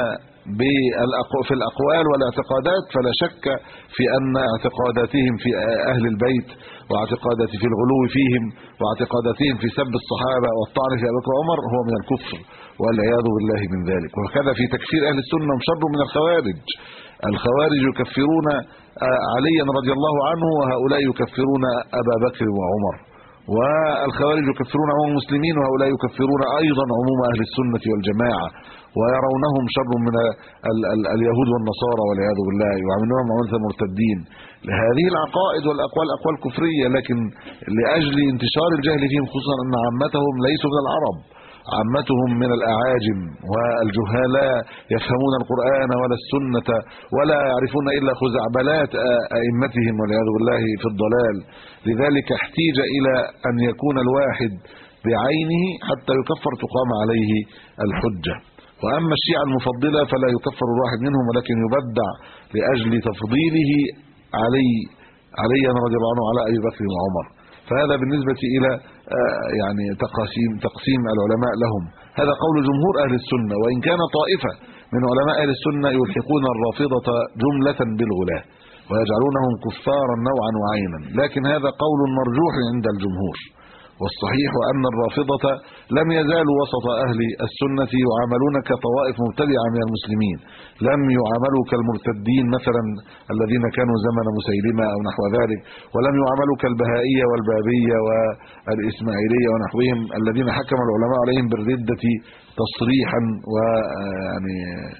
في الاقوال والاعتقادات فلا شك في ان اعتقاداتهم في اهل البيت، واعتقادات في الغلو فيهم، واعتقاداتهم في سب الصحابه والطعن في ابي بكر وعمر هو من الكفر والعياذ بالله من ذلك. وهكذا في تكفير اهل السنه هم شر من الخوارج. الخوارج يكفرون عليا رضي الله عنه، وهؤلاء يكفرون ابا بكر وعمر، والخوارج يكفرون عموم المسلمين، وهؤلاء يكفرون ايضا عموم اهل السنه والجماعه، ويرونهم شر من ال ال اليهود والنصارى والعياذ بالله، يعاملونهم معامله المرتدين. لهذه العقائد والاقوال اقوال كفريه، لكن لاجل انتشار الجهل فيهم، خصوصا ان عامتهم ليسوا من العرب، عامتهم من الاعاجم، والجهال لا يفهمون القرآن ولا السنة ولا يعرفون الا خزعبلات ائمتهم والعياذ بالله في الضلال. لذلك احتيج الى ان يكون الواحد بعينه حتى يكفر تقام عليه الحجة. واما الشيعة المفضلة فلا يكفر الواحد منهم، ولكن يبدع لاجل تفضيله علي عليا رضي الله عنه على ابي بكر وعمر. فهذا بالنسبة الى يعني تقسيم تقسيم العلماء لهم. هذا قول جمهور اهل السنة، وان كان طائفة من علماء اهل السنة يلحقون الرافضة جملة بالغلاة ويجعلونهم كفارا نوعا وعينا، لكن هذا قول مرجوح عند الجمهور. والصحيح ان الرافضة لم يزالوا وسط اهل السنة يعاملون كطوائف مبتدعة من المسلمين، لم يعاملوا كالمرتدين مثلا الذين كانوا زمن مسيلمة او نحو ذلك، ولم يعاملوا كالبهائية والبابية والاسماعيلية ونحوهم الذين حكم العلماء عليهم بالردة تصريحا ويعني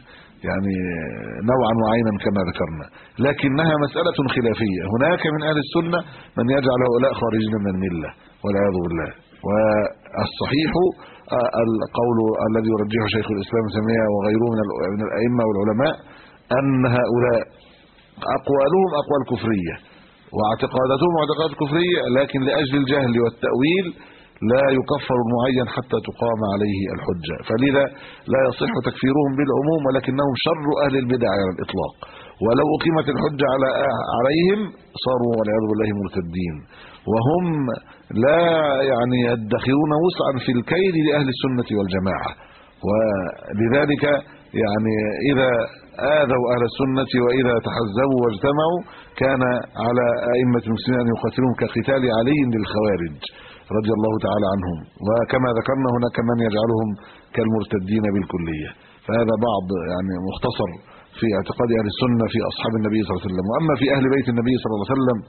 يعني نوعا معينا كما ذكرنا، لكنها مسألة خلافية. هناك من اهل السنة من يجعل هؤلاء خارجين من الملة والعياذ بالله، والصحيح القول الذي يرجحه شيخ الاسلام ابن تيمية وغيره من الائمة والعلماء ان هؤلاء اقوالهم اقوال كفرية واعتقاداتهم اعتقادات كفرية، لكن لاجل الجهل والتأويل لا يكفر المعين حتى تقام عليه الحجة، فلذا لا يصح تكفيرهم بالعموم، ولكنهم شر اهل البدع على الاطلاق، ولو اقيمت الحجة على عليهم صاروا والعياذ بالله مرتدين، وهم لا يعني يدخرون وسعا في الكيد لاهل السنة والجماعة. ولذلك يعني اذا آذوا اهل السنة واذا تحزبوا واجتمعوا كان على ائمة المسلمين ان يقاتلون كقتال علي للخوارج رضي الله تعالى عنهم، وكما ذكرنا هناك من يجعلهم كالمرتدين بالكلية. فهذا بعض يعني مختصر في اعتقاد اهل السنة في اصحاب النبي صلى الله عليه وسلم. واما في اهل بيت النبي صلى الله عليه وسلم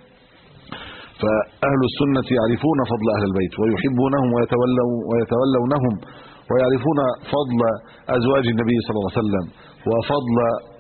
فاهل السنة يعرفون فضل اهل البيت ويحبونهم ويتولوا ويتولونهم، ويعرفون فضل ازواج النبي صلى الله عليه وسلم وفضل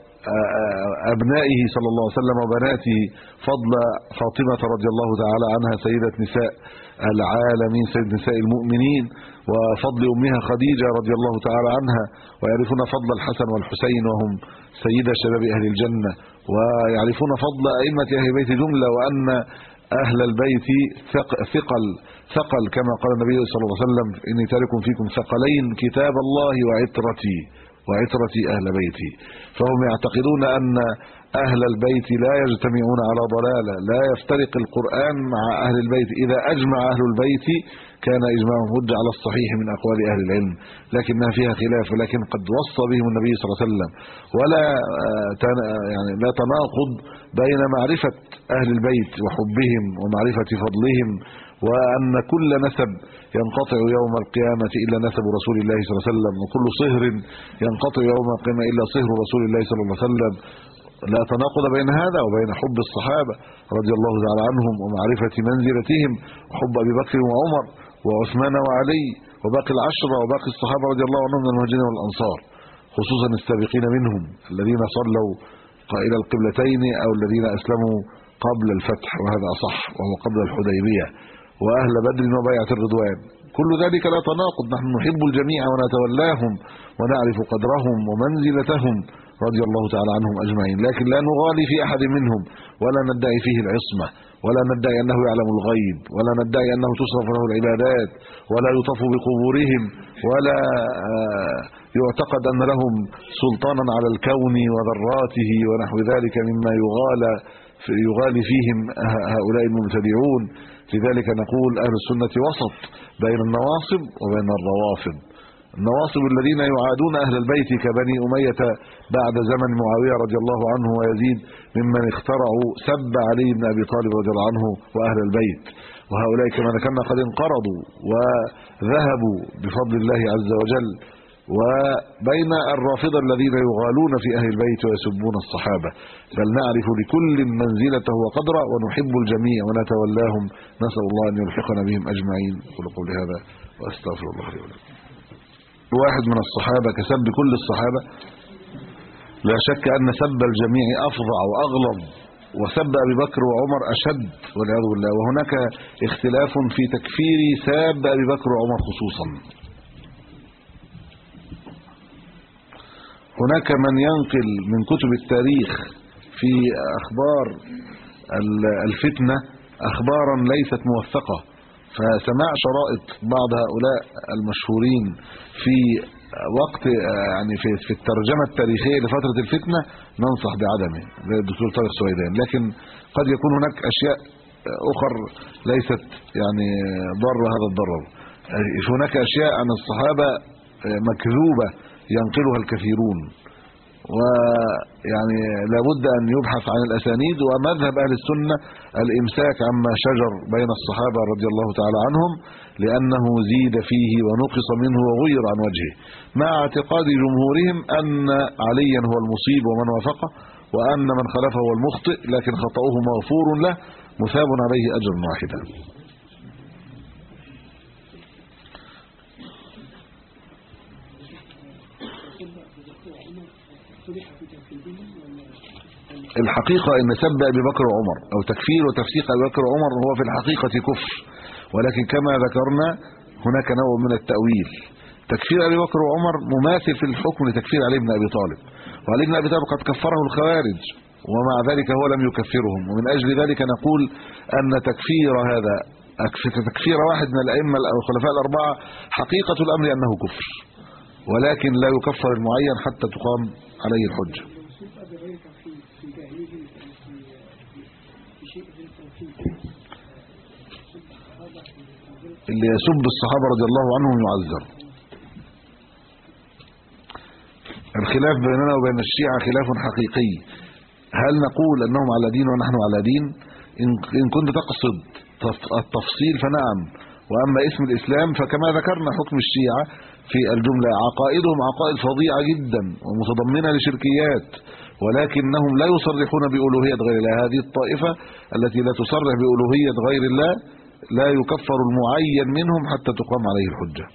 ابنائه صلى الله عليه وسلم وبناته، فضل فاطمة رضي الله تعالى عنها سيدة نساء العالمين سيد نساء المؤمنين، وفضل امها خديجة رضي الله تعالى عنها، ويعرفون فضل الحسن والحسين وهم سيد شباب اهل الجنة، ويعرفون فضل ائمة اهل البيت جملة، وان اهل البيت ثقل ثقل كما قال النبي صلى الله عليه وسلم اني تارك فيكم ثقلين كتاب الله وعترتي وعترتي اهل بيتي. فهم يعتقدون ان اهل البيت لا يجتمعون على ضلاله، لا يفترق القرآن مع اهل البيت، اذا اجمع اهل البيت كان اجماعهم حجة على الصحيح من اقوال اهل العلم، لكنها فيها خلاف، ولكن قد وصى بهم النبي صلى الله عليه وسلم، ولا يعني لا تناقض بين معرفة اهل البيت وحبهم ومعرفة فضلهم، وان كل نسب ينقطع يوم القيامة الا نسب رسول الله صلى الله عليه وسلم، وكل صهر ينقطع يوم القيامة الا صهر رسول الله صلى الله عليه وسلم. لا تناقض بين هذا وبين حب الصحابة رضي الله تعالى عنهم ومعرفة منزلتهم، وحب ابي بكر وعمر وعثمان وعلي وباقي العشرة وباقي الصحابة رضي الله عنهم من المهاجرين والانصار، خصوصا السابقين منهم الذين صلوا الى القبلتين او الذين اسلموا قبل الفتح، وهذا اصح وهو قبل الحديبية، واهل بدر وبيعة الرضوان. كل ذلك لا تناقض، نحن نحب الجميع ونتولاهم ونعرف قدرهم ومنزلتهم رضي الله تعالى عنهم اجمعين، لكن لا نغالي في احد منهم، ولا ندعي فيه العصمة، ولا ندعي انه يعلم الغيب، ولا ندعي انه تصرف له العبادات، ولا يطاف بقبورهم، ولا يعتقد ان لهم سلطانا على الكون وذراته ونحو ذلك مما يغالى يغالي فيهم هؤلاء المبتدعون. لذلك نقول اهل السنة وسط بين النواصب وبين الروافض. النواصب الذين يعادون اهل البيت كبني امية بعد زمن معاوية رضي الله عنه ويزيد ممن اخترعوا سب علي بن ابي طالب رضي الله عنه واهل البيت، وهؤلاء كما ذكرنا قد انقرضوا وذهبوا بفضل الله عز وجل. وبين الرافضة الذين يغالون في اهل البيت ويسبون الصحابة، بل نعرف لكل منزلته وقدره ونحب الجميع ونتولاهم، نسأل الله ان يلحقنا بهم اجمعين. اقول قولي هذا واستغفر الله لي ولكم. واحد من الصحابة كسب كل الصحابة، لا شك ان سب الجميع افظع واغلظ، وسب ابي بكر وعمر اشد والعياذ بالله. وهناك اختلاف في تكفير ساب ابي بكر وعمر خصوصا. هناك من ينقل من كتب التاريخ في اخبار الفتنة اخبارا ليست موثقة، فسماع شرائط بعض هؤلاء المشهورين في وقت يعني في في الترجمة التاريخية لفترة الفتنة ننصح بعدمه، زي الدكتور طارق سويدان. لكن قد يكون هناك اشياء اخر ليست يعني ضر هذا الضرر. هناك اشياء عن الصحابة مكذوبة ينقلها الكثيرون، ويعني لابد ان يبحث عن الاسانيد. ومذهب اهل السنة الامساك عما شجر بين الصحابة رضي الله تعالى عنهم، لانه زيد فيه ونقص منه وغير عن وجهه، مع اعتقاد جمهورهم ان عليا هو المصيب ومن وافقه، وان من خلفه هو المخطئ، لكن خطأه مغفور له مثاب عليه اجر واحدا. الحقيقة ان سب ابي بكر وعمر او تكفير وتفسيق ابي بكر وعمر هو في الحقيقة كفر، ولكن كما ذكرنا هناك نوع من التأويل. تكفير ابي بكر وعمر مماثل في الحكم لتكفير علي بن ابي طالب، وعلي بن ابي طالب قد كفره الخوارج ومع ذلك هو لم يكفرهم، ومن اجل ذلك نقول ان تكفير هذا تكفير واحد من الائمه الخلفاء الاربعه حقيقة الامر انه كفر، ولكن لا يكفر المعين حتى تقام عليه الحجة. اللي يسب الصحابة رضي الله عنهم يعذر. الخلاف بيننا وبين الشيعة خلاف حقيقي، هل نقول انهم على دين ونحن على دين؟ ان كنت تقصد التفصيل فنعم، واما اسم الاسلام فكما ذكرنا حكم الشيعة في الجملة عقائدهم عقائد فظيعة جدا ومتضمنة لشركيات، ولكنهم لا يصرحون بألوهية غير الله. هذه الطائفة التي لا تصرح بألوهية غير الله لا يكفر المعين منهم حتى تقام عليه الحجة.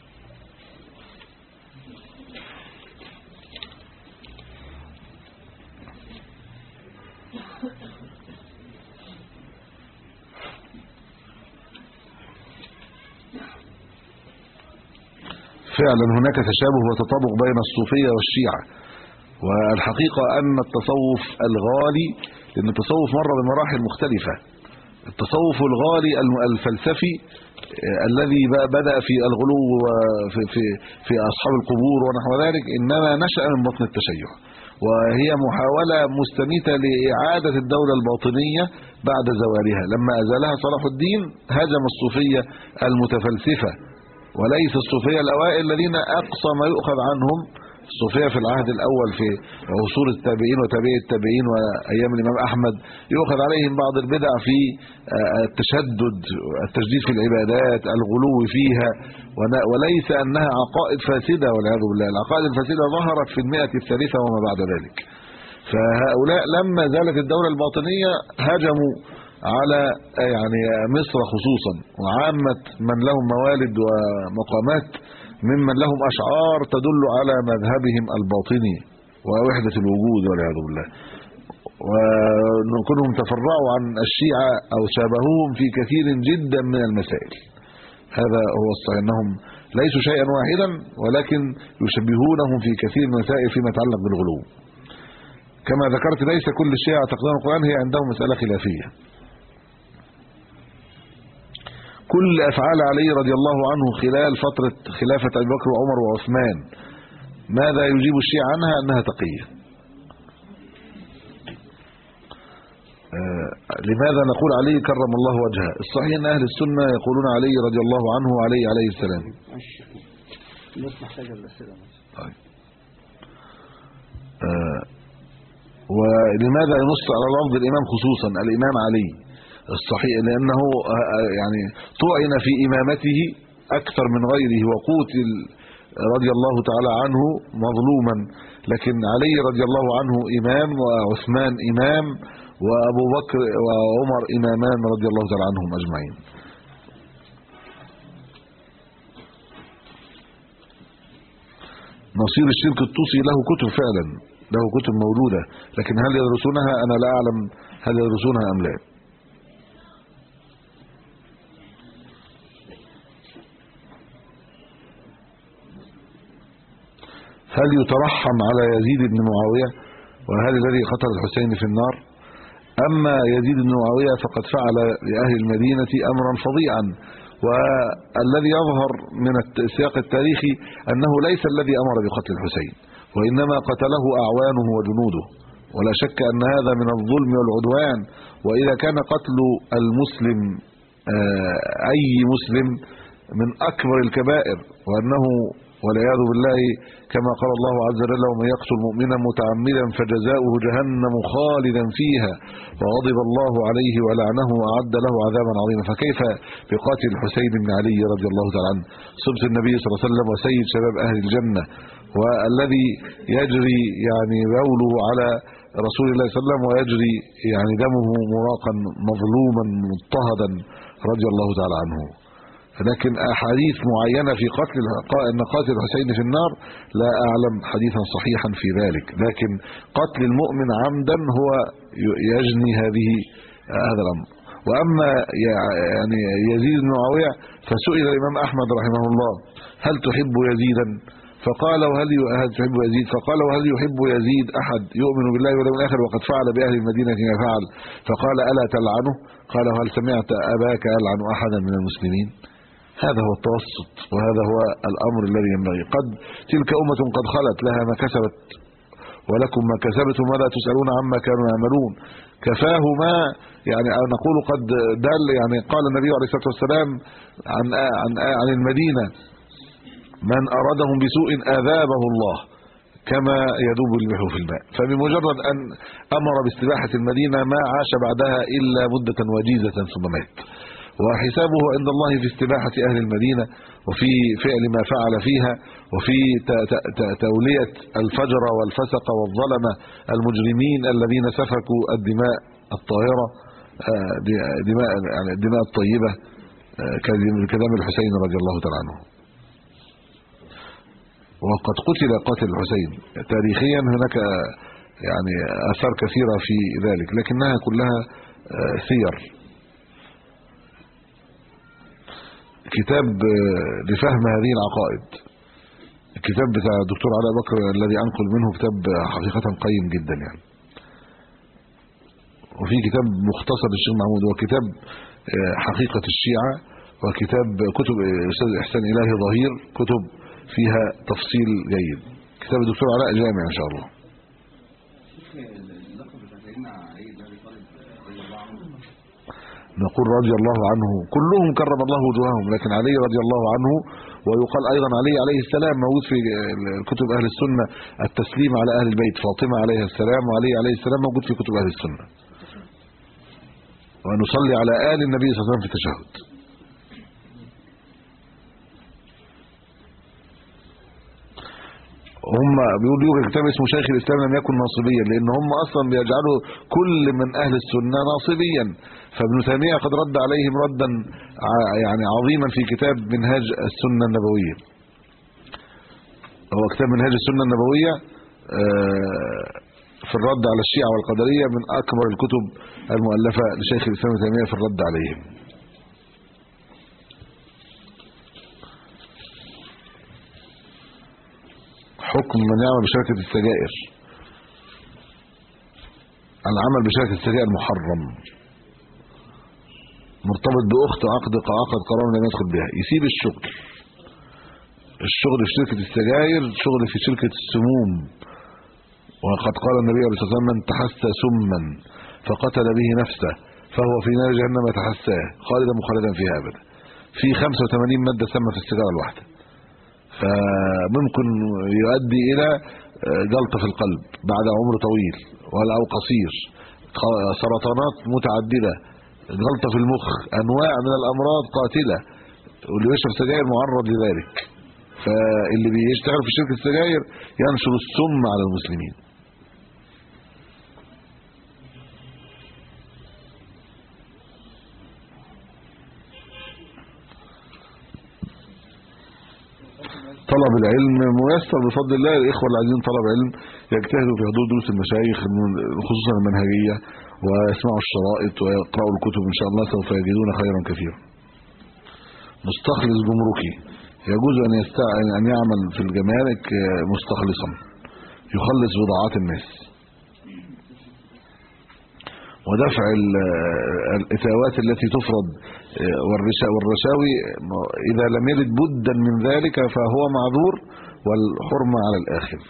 فعلا هناك تشابه وتطابق بين الصوفية والشيعة، والحقيقة أن التصوف الغالي، لأن التصوف مر بمراحل مختلفة. التصوف الغالي الفلسفي الذي بدأ في الغلو في في في أصحاب القبور ونحو ذلك إنما نشأ من بطن التشيع، وهي محاولة مستميتة لإعادة الدولة الباطنية بعد زوالها. لما أزالها صلاح الدين هاجم الصوفية المتفلسفة، وليس الصوفية الأوائل الذين أقصى ما يؤخذ عنهم. الصوفية في العهد الأول في عصور التابعين وتابعي التابعين وأيام الإمام أحمد يؤخذ عليهم بعض البدع في التشدد، التشديد في العبادات، الغلو فيها، وليس أنها عقائد فاسدة والعياذ بالله. العقائد الفاسدة ظهرت في المئة الثالثة وما بعد ذلك. فهؤلاء لما زالت الدولة الباطنية هجموا على يعني مصر خصوصا وعامة من لهم موالد ومقامات ممن لهم أشعار تدل على مذهبهم الباطني ووحدة الوجود والعياذ بالله، ونكونهم تفرعوا عن الشيعة أو شابهوهم في كثير جدا من المسائل. هذا هو الصحيح، أنهم ليسوا شيئا واحدا ولكن يشبهونهم في كثير من المسائل فيما يتعلق بالغلو. كما ذكرت ليس كل الشيعة تقديم القرآن، هي عندهم مسألة خلافية. كل أفعال علي رضي الله عنه خلال فترة خلافة أبي بكر وعمر وعثمان ماذا يجيب الشيعة عنها؟ أنها تقية. آه لماذا نقول علي كرم الله وجهه؟ الصحيح أن أهل السنة يقولون علي رضي الله عنه وعلي عليه السلام. طيب. آه ولماذا ينص على لفظ الإمام خصوصا الإمام علي؟ الصحيح لأنه يعني طعن في إمامته أكثر من غيره وقتل رضي الله تعالى عنه مظلوما، لكن علي رضي الله عنه إمام وعثمان إمام وأبو بكر وعمر إمامان رضي الله تعالى عنهم أجمعين. نصير الشرك الطوسي له كتب فعلا، له كتب موجودة، لكن هل يدرسونها؟ أنا لا أعلم هل يدرسونها أم لا. هل يترحم على يزيد بن معاوية وهل الذي قتل الحسين في النار؟ أما يزيد بن معاوية فقد فعل لأهل المدينة أمرا فظيعا، والذي يظهر من السياق التاريخي أنه ليس الذي أمر بقتل الحسين، وإنما قتله أعوانه وجنوده، ولا شك أن هذا من الظلم والعدوان. وإذا كان قتل المسلم أي مسلم من أكبر الكبائر، وأنه والعياذ بالله كما قال الله عز وجل ومن يقتل مؤمنا متعمدا فجزاؤه جهنم خالدا فيها وغضب الله عليه ولعنه وأعد له عذابا عظيما، فكيف بقاتل الحسين بن علي رضي الله تعالى عنه صبت النبي صلى الله عليه وسلم وسيد شباب أهل الجنة، والذي يجري يعني بوله على رسول الله صلى الله عليه وسلم ويجري يعني دمه مراقا مظلوما مضطهدا رضي الله تعالى عنه. لكن احاديث معينه في قتل ان قاتل الحسين في النار لا اعلم حديثا صحيحا في ذلك، لكن قتل المؤمن عمدا هو يجني هذه هذا الامر. واما يعني يزيد بن معاويه فسئل الامام احمد رحمه الله هل تحب يزيدا؟ فقال وهل تحب يزيد؟ فقال وهل يحب يزيد احد يؤمن بالله واليوم الاخر وقد فعل باهل المدينه ما فعل؟ فقال الا تلعنه؟ قال وهل سمعت اباك يلعن احدا من المسلمين؟ هذا هو التوسط، وهذا هو الامر الذي ينبغي. قد تلك امه قد خلت لها ما كسبت ولكم ما كسبتم ولا تسالون عما كانوا يعملون. كفاه ما يعني نقول قد دل يعني قال النبي عليه الصلاه والسلام عن عن عن المدينه من ارادهم بسوء اذابه الله كما يذوب الملح في الماء. فبمجرد ان امر باستباحه المدينه ما عاش بعدها الا مده وجيزه ثم مات، وحسابه عند الله في استباحه اهل المدينه وفي فعل ما فعل فيها وفي توليه الفجر والفسق والظلمه المجرمين الذين سفكوا الدماء الطاهره دماء يعني الدماء الطيبه كدم الحسين رضي الله تعالى عنه. وقد قتل قاتل الحسين تاريخيا، هناك يعني آثار كثيرة في ذلك لكنها كلها سير. كتاب لفهم هذه العقائد، الكتاب بتاع الدكتور علاء بكر الذي أنقل منه كتاب حقيقة قيم جدا يعني. وفي كتاب مختصر للشيخ محمود وكتاب حقيقة الشيعة، وكتاب كتب الأستاذ إحسان إلهي ظهير كتب فيها تفصيل جيد. كتاب الدكتور علاء جامع ان شاء الله. نقول رضي الله عنه كلهم كرم الله وجوههم، لكن علي رضي الله عنه، ويقال ايضا علي عليه السلام موجود في كتب اهل السنه التسليم على اهل البيت، فاطمه عليها السلام وعلي عليه السلام موجود في كتب اهل السنه، ونصلي على آل النبي صلى الله عليه وسلم في التشهد. هم بيقولوا يوجد كتاب اسمه شيخ الاسلام لم يكن ناصبيا، لان هم اصلا بيجعلوا كل من اهل السنه ناصبيا، فابن تيميه قد رد عليهم ردا يعني عظيما في كتاب منهاج السنه النبويه. هو كتاب منهاج السنه النبويه في الرد على الشيعة والقدريه من اكبر الكتب المؤلفه لشيخ الاسلام ابن تيميه في الرد عليهم. حكم من يعمل بشركة السجائر. العمل بشركة السجائر محرم، مرتبط بأخت عقد عقد قرار لم يدخل بها، يسيب الشغل. الشغل في شركة السجائر شغل في شركة السموم، وقد قال النبي عليه الصلاة والسلام من تحسى سما فقتل به نفسه فهو في نار جهنم يتحساه خالدا مخلدا فيها أبدا. في خمسة وثمانين مادة سامة في السيجارة الواحدة، فممكن يؤدي الى جلطه في القلب بعد عمر طويل ولا او قصير، سرطانات متعدده، جلطه في المخ، انواع من الامراض قاتله، واللي بيشرب سجاير معرض لذلك. فاللي بيشتغل في شركه السجاير ينشر السم على المسلمين. طلب العلم ميسر بفضل الله. الاخوه اللي عايزين طلب علم يجتهدوا في حضور دروس المشايخ خصوصا المنهجيه، ويسمعوا الشرائط ويقرأوا الكتب ان شاء الله سوف يجدون خيرا كثيرا. مستخلص جمركي يجوز ان يستع... ان يعمل في الجمارك مستخلصا يخلص بضاعات الناس، ودفع الاتاوات التي تفرض والرشاوي اذا لم يجد بدا من ذلك فهو معذور، والحرمه على الاخر.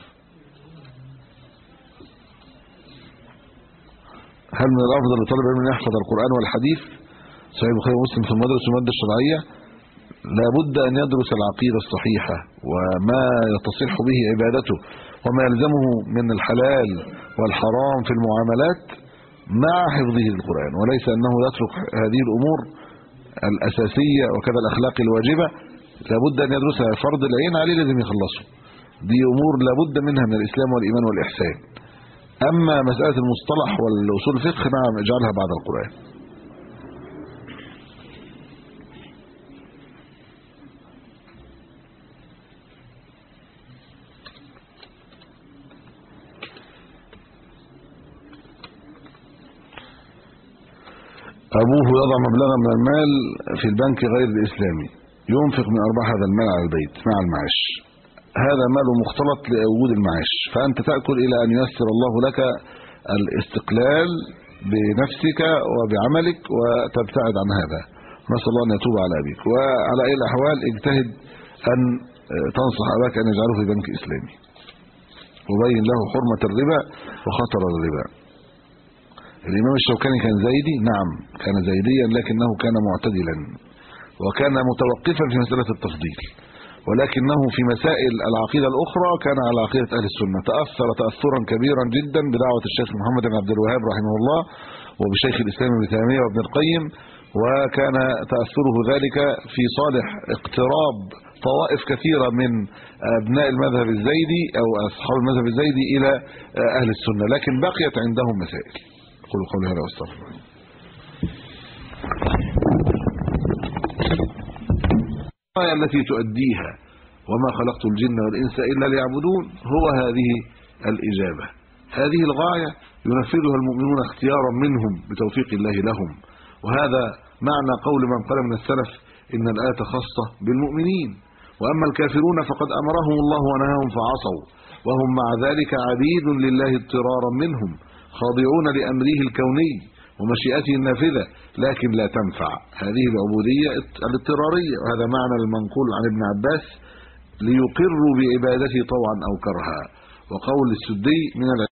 هل من الافضل لطالب العلم ان يحفظ القران والحديث؟ صحيح البخاري ومسلم في المدرسه والماده الشرعيه. لا بد ان يدرس العقيده الصحيحه وما يتصح به عبادته وما يلزمه من الحلال والحرام في المعاملات مع حفظه للقرآن، وليس أنه يترك هذه الأمور الأساسية وكذا الأخلاق الواجبة لابد أن يدرسها. فرض العين عليه لازم يخلصه، دي أمور لابد منها من الإسلام والإيمان والإحسان. أما مسألة المصطلح والأصول الفقه نعم اجعلها بعد القرآن. ابوه يضع مبلغا من المال في البنك غير الاسلامي ينفق من ارباح هذا المال على البيت مع المعاش، هذا مال مختلط لوجود المعاش، فانت تاكل الى ان ييسر الله لك الاستقلال بنفسك وبعملك وتبتعد عن هذا. نسال الله ان يتوب على ابيك. وعلى اي الاحوال اجتهد ان تنصح اباك ان يجعله في بنك اسلامي وبين له حرمه الربا وخطر الربا. الامام الشوكاني كان زيدي، نعم كان زيديا، لكنه كان معتدلا وكان متوقفا في مساله التفضيل، ولكنه في مسائل العقيده الاخرى كان على عقيده اهل السنه. تاثر تاثرا كبيرا جدا بدعوه الشيخ محمد بن عبد الوهاب رحمه الله وبشيخ الاسلام ابن تيميه وابن القيم، وكان تاثره ذلك في صالح اقتراب طوائف كثيره من ابناء المذهب الزيدي او اصحاب المذهب الزيدي الى اهل السنه، لكن بقيت عندهم مسائل. قولوا قولي هذا واستغفر الله. الغاية التي تؤديها وما خلقت الجن والإنس إلا ليعبدون هو هذه الإجابة. هذه الغاية ينفذها المؤمنون اختيارا منهم بتوفيق الله لهم، وهذا معنى قول من قال من السلف إن الآية خاصة بالمؤمنين، وأما الكافرون فقد أمرهم الله ونهاهم فعصوا، وهم مع ذلك عبيد لله اضطرارا منهم خاضعون لأمره الكوني ومشيئته النافذة، لكن لا تنفع هذه العبودية الاضطرارية. وهذا معنى المنقول عن ابن عباس ليقروا بعبادته طوعا أو كرها. وقول السدي من